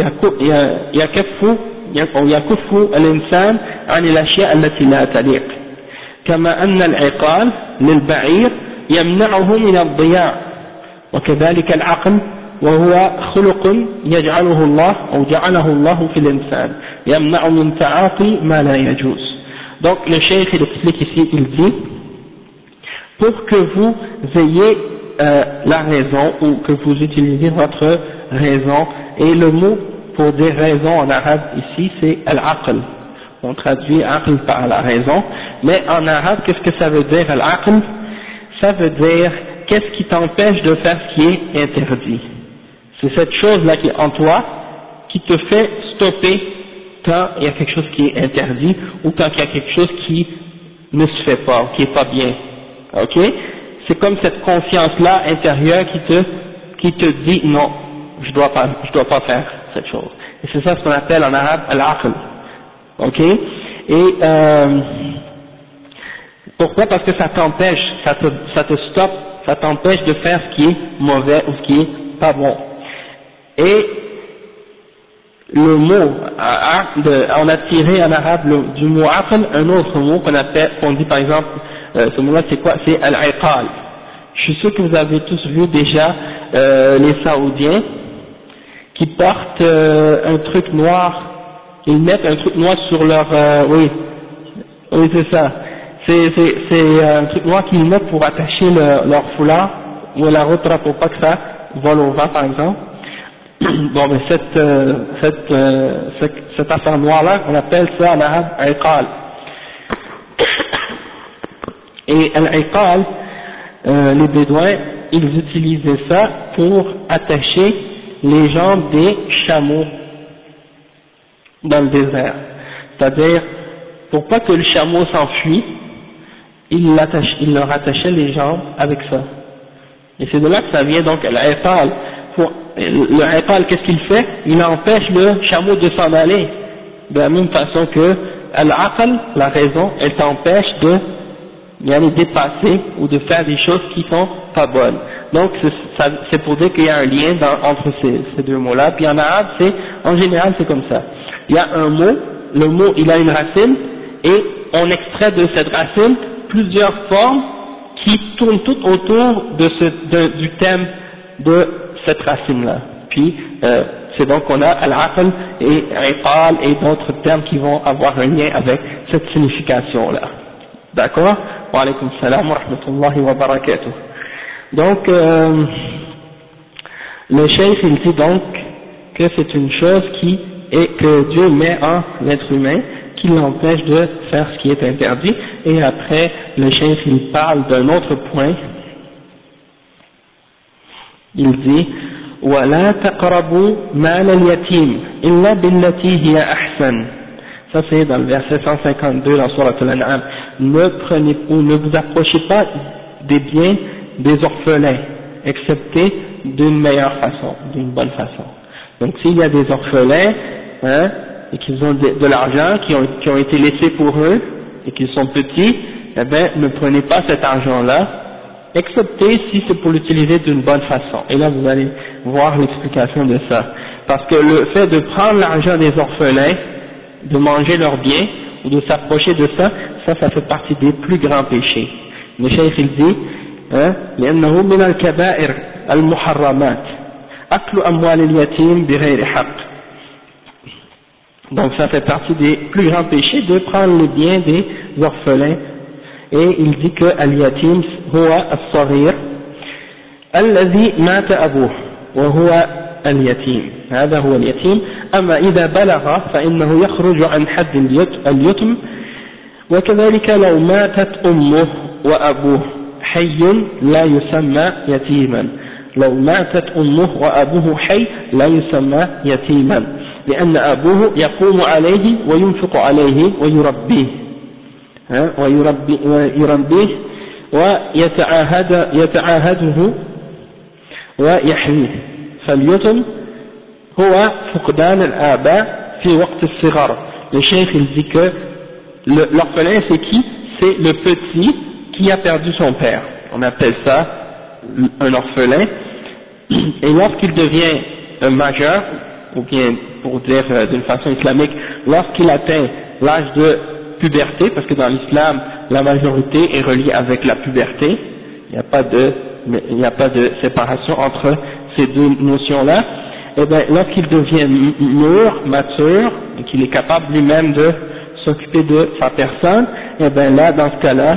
يكف الإنسان عن الأشياء التي لا تليق كما أن العقال للبعير يمنعه من الضياع وكذلك العقل وهو خلق يجعله الله أو جعله الله في الإنسان يمنع من تعاطي ما لا يجوز. Donc le cheikh il explique ici, il dit pour que vous ayez la raison ou que vous utilisez votre raison, et le mot pour dire raison en arabe ici c'est al-aql, on traduit aql par la raison, mais en arabe qu'est-ce que ça veut dire al-aql? Ça veut dire qu'est-ce qui t'empêche de faire ce qui est interdit. C'est cette chose-là qui est en toi qui te fait stopper quand il y a quelque chose qui est interdit ou quand il y a quelque chose qui ne se fait pas, qui est pas bien. Ok? C'est comme cette confiance-là intérieure qui te dit non, je dois pas faire cette chose. Et c'est ça ce qu'on appelle en arabe al-aql. Ok? Et pourquoi? Parce que ça t'empêche, ça te stoppe, ça t'empêche de faire ce qui est mauvais ou ce qui est pas bon. Et le mot, on a tiré en arabe du mot aql un autre mot qu'on dit par exemple, ce mot-là c'est quoi? C'est al-iqal. Je suis sûr que vous avez tous vu déjà les Saoudiens qui portent un truc noir, ils mettent un truc noir sur leur, oui c'est ça, c'est un truc noir qu'ils mettent pour attacher leur foulard ou la rotra pour pas que ça vole au vent par exemple. Bon, mais cette affaire noire-là, on appelle ça en arabe iqal. Et l'iqal, les bédouins, ils utilisaient ça pour attacher les jambes des chameaux dans le désert. C'est-à-dire, pour pas que le chameau s'enfuit, ils leur attachaient les jambes avec ça. Et c'est de là que ça vient donc l'iqal. Le iqal, qu'est-ce qu'il fait? Il empêche le chameau de s'en aller, de la même façon que l'aql, la raison, elle t'empêche de dépasser ou de faire des choses qui sont pas bonnes. Donc c'est pour dire qu'il y a un lien entre ces deux mots-là. Puis en arabe, en général c'est comme ça. Il y a un mot, le mot il a une racine, et on extrait de cette racine plusieurs formes qui tournent toutes autour du thème de cette racine-là. Puis, c'est donc qu'on a al-aql et iqal et d'autres termes qui vont avoir un lien avec cette signification-là. D'accord? Wa alaykum salam wa rahmatullahi wa barakatuh. Donc, le cheikh il dit donc que c'est une chose que Dieu met en l'être humain, qui l'empêche de faire ce qui est interdit, et après, le cheikh il parle d'un autre point. Il dit وَلَا تَقْرَبُوا مَالَ الْيَتِيمِ إِلَّا بِالَّتِي هِيَ أَحْسَنُ. Ça c'est dans le verset 152 dans Sourate Al-An'am. Ne vous approchez pas des biens des orphelins, excepté d'une meilleure façon, d'une bonne façon. Donc s'il y a des orphelins, et qu'ils ont de l'argent qui ont été laissés pour eux, et qu'ils sont petits, eh ben ne prenez pas cet argent-là, excepté si c'est pour l'utiliser d'une bonne façon. Et là vous allez voir l'explication de ça. Parce que le fait de prendre l'argent des orphelins, de manger leurs biens, ou de s'approcher de ça, ça fait partie des plus grands péchés. Le cheikh il dit, لأنه من الكبائر المحرمات أكل أموال اليتيم بغير حق. Donc ça fait partie des plus grands péchés de prendre les biens des orphelins. Et il dit que al-yatim huwa as-saghir الذي مات أبوه وهو اليتيم، هذا هو اليتيم. أما إذا بلغ فإنه يخرج عن حد اليتم، وكذلك لو ماتت أمه وأبوه حي لا يسمى يتيما، لو ماتت أمه وأبوه حي لا يسمى يتيما، لأن أبوه يقوم عليه وينفق عليه ويربيه ويربيه ويتعاهده ويحميه فاليتم هو فقدان الآباء في وقت الصغر. Le cheikh il dit que l'orphelin c'est qui? C'est le petit qui a perdu son père, on appelle ça un orphelin, et lorsqu'il devient un majeur, ou bien pour dire d'une façon islamique, lorsqu'il atteint l'âge de puberté, parce que dans l'islam la majorité est reliée avec la puberté, il n'y a pas de séparation entre ces deux notions-là, et bien lorsqu'il devient mûr, mature, et qu'il est capable lui-même de s'occuper de sa personne, et bien là, dans ce cas-là,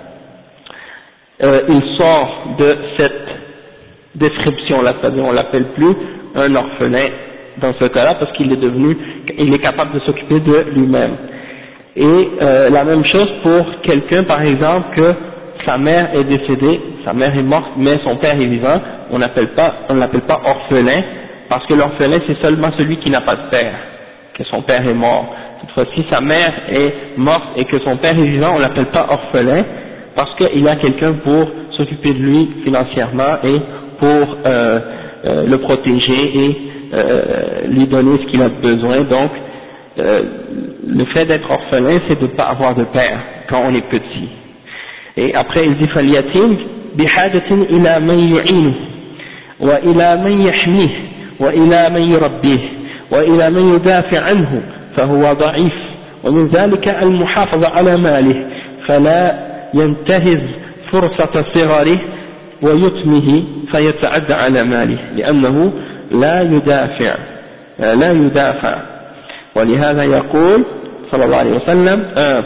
il sort de cette description-là, c'est-à-dire on l'appelle plus un orphelin dans ce cas-là, parce qu'il est capable de s'occuper de lui-même. Et la même chose pour quelqu'un, par exemple, que sa mère est décédée, sa mère est morte, mais son père est vivant, on ne l'appelle pas orphelin, parce que l'orphelin c'est seulement celui qui n'a pas de père, que son père est mort. Toutefois, si sa mère est morte et que son père est vivant, on ne l'appelle pas orphelin, parce qu'il a quelqu'un pour s'occuper de lui financièrement et pour le protéger et lui donner ce qu'il a besoin. Donc, le fait d'être orphelin, c'est de ne pas avoir de père quand on est petit. Et après, il dit فَالْيَتِيمُ بِحَاجَةٍ إِلَى مَنْ يُعِينُهُ وإلى من يحميه وإلى من يربيه وإلى من يدافع عنه فهو ضعيف، ومن ذلك المحافظة على ماله فلا ينتهز فرصة صغره ويتمه فيتعدى على ماله لأنه لا يدافع ولهذا يقول صلى الله عليه وسلم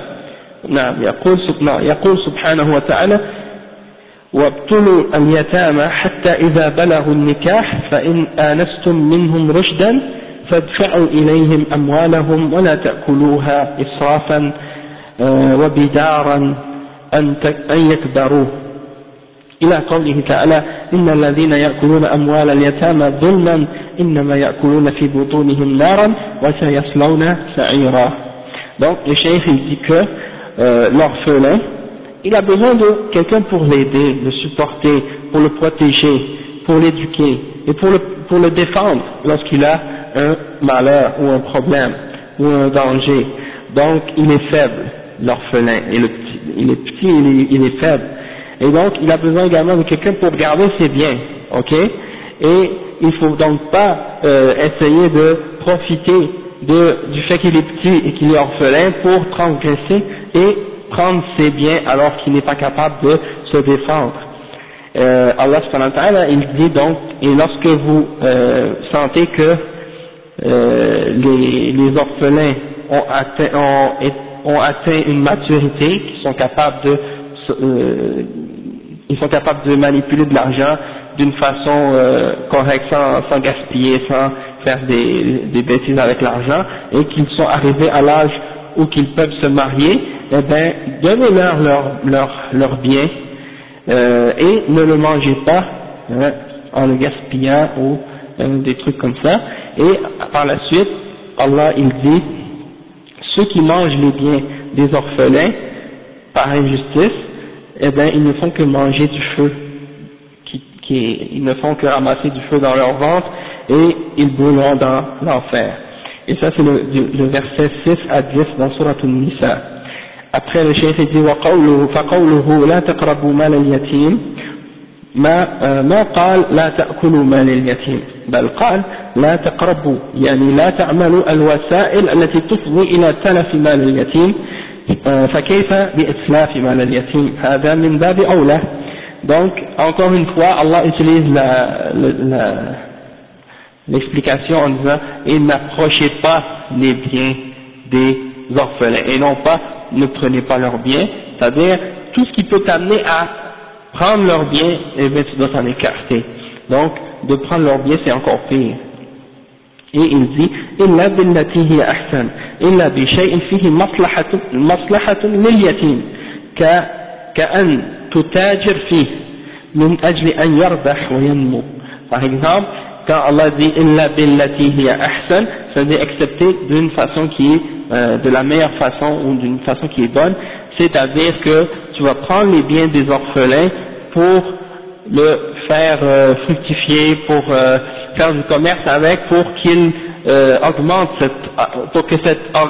يقول سبحانه وتعالى وابتلوا اليتامى حتى إذا بلغوا النكاح فإن آنستم منهم رشدا فادفعوا إليهم أموالهم ولا تأكلوها إسرافا وبدارا أن يكبروا إلى قوله تعالى إن الذين يأكلون أموال اليتامى ظلما إنما يأكلون في بطونهم نارا وسيصلون سعيرا. Donc le cheikh il dit que l'orphelin il a besoin de quelqu'un pour l'aider, le supporter, pour le protéger, pour l'éduquer et pour le défendre lorsqu'il a un malheur ou un problème ou un danger. Donc il est faible, l'orphelin, et il est petit, il est faible. Et donc il a besoin également de quelqu'un pour garder ses biens, ok? Et il faut donc pas essayer de profiter du fait qu'il est petit et qu'il est orphelin pour transgresser et prendre ses biens alors qu'il n'est pas capable de se défendre. Allah subhanahu wa ta'ala il dit donc, et lorsque vous sentez que les orphelins ont atteint une maturité, qu'ils sont capables de manipuler de l'argent d'une façon correcte, sans gaspiller, sans faire des bêtises avec l'argent, et qu'ils sont arrivés à l'âge où qu'ils peuvent se marier, eh bien, donnez-leur leur bien et ne le mangez pas en le gaspillant ou des trucs comme ça. Et par la suite, Allah il dit, ceux qui mangent les biens des orphelins par injustice, eh bien, ils ne font que manger du feu, ils ne font que ramasser du feu dans leur ventre et ils brûleront dans l'enfer. Et ça c'est le verset 6 à 10 dans Sourate An-Nisa. Après le cheikh dit فقوله لا تقربوا مال اليتيم ما قال لا تأكلوا مال اليتيم بل قال لا تقربوا يعني لا تعملوا الوسائل التي تفضي إلى تلف مال اليتيم فكيف بإتلاف مال اليتيم هذا من باب أولى. Donc encore une fois Allah utilise l'explication en disant et n'approchez pas les biens des orphelins et non pas ne prenez pas leurs biens, c'est-à-dire tout ce qui peut t'amener à prendre leurs biens, eh bien tu dois t'en écarter. Donc de prendre leurs biens c'est encore pire. Et il dit إلا بالتي هي أحسن إلا بشيء فيه مصلحة لليتيم كأن تتاجر فيه من أجل أن يربح وينمو. Par exemple, quand Allah dit إلا بالتي هي أحسن, ça veut dire accepter d'une façon qui est de la meilleure façon ou d'une façon qui est bonne, c'est-à-dire que tu vas prendre les biens des orphelins pour le faire fructifier, pour faire du commerce avec, pour qu'il augmente pour que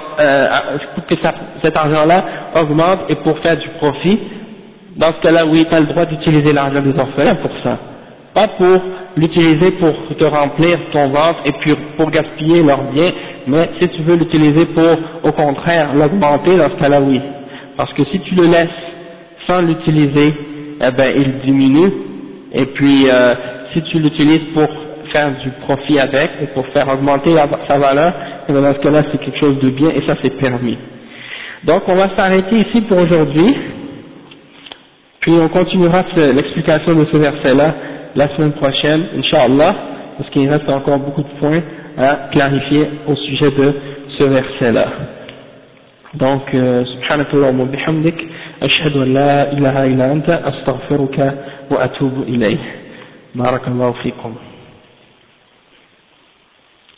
cet argent-là augmente et pour faire du profit. Dans ce cas-là, oui, tu as le droit d'utiliser l'argent des orphelins pour ça. Pas pour l'utiliser pour te remplir ton ventre et puis pour gaspiller leurs biens, mais si tu veux l'utiliser pour, au contraire, l'augmenter, dans ce cas-là, oui. Parce que si tu le laisses sans l'utiliser, eh ben, il diminue, et puis si tu l'utilises pour faire du profit avec, et pour faire augmenter sa valeur, eh ben, dans ce cas-là, c'est quelque chose de bien, et ça c'est permis. Donc on va s'arrêter ici pour aujourd'hui, puis on continuera l'explication de ce verset-là la semaine prochaine, Inch'Allah, parce qu'il reste encore beaucoup de points à clarifier au sujet de ce verset-là. Donc, subhanakallahumma wa bihamdik, ashhadu an la ilaha illa anta, astaghfiruka wa atubu ilayh. Barakallahu fikum.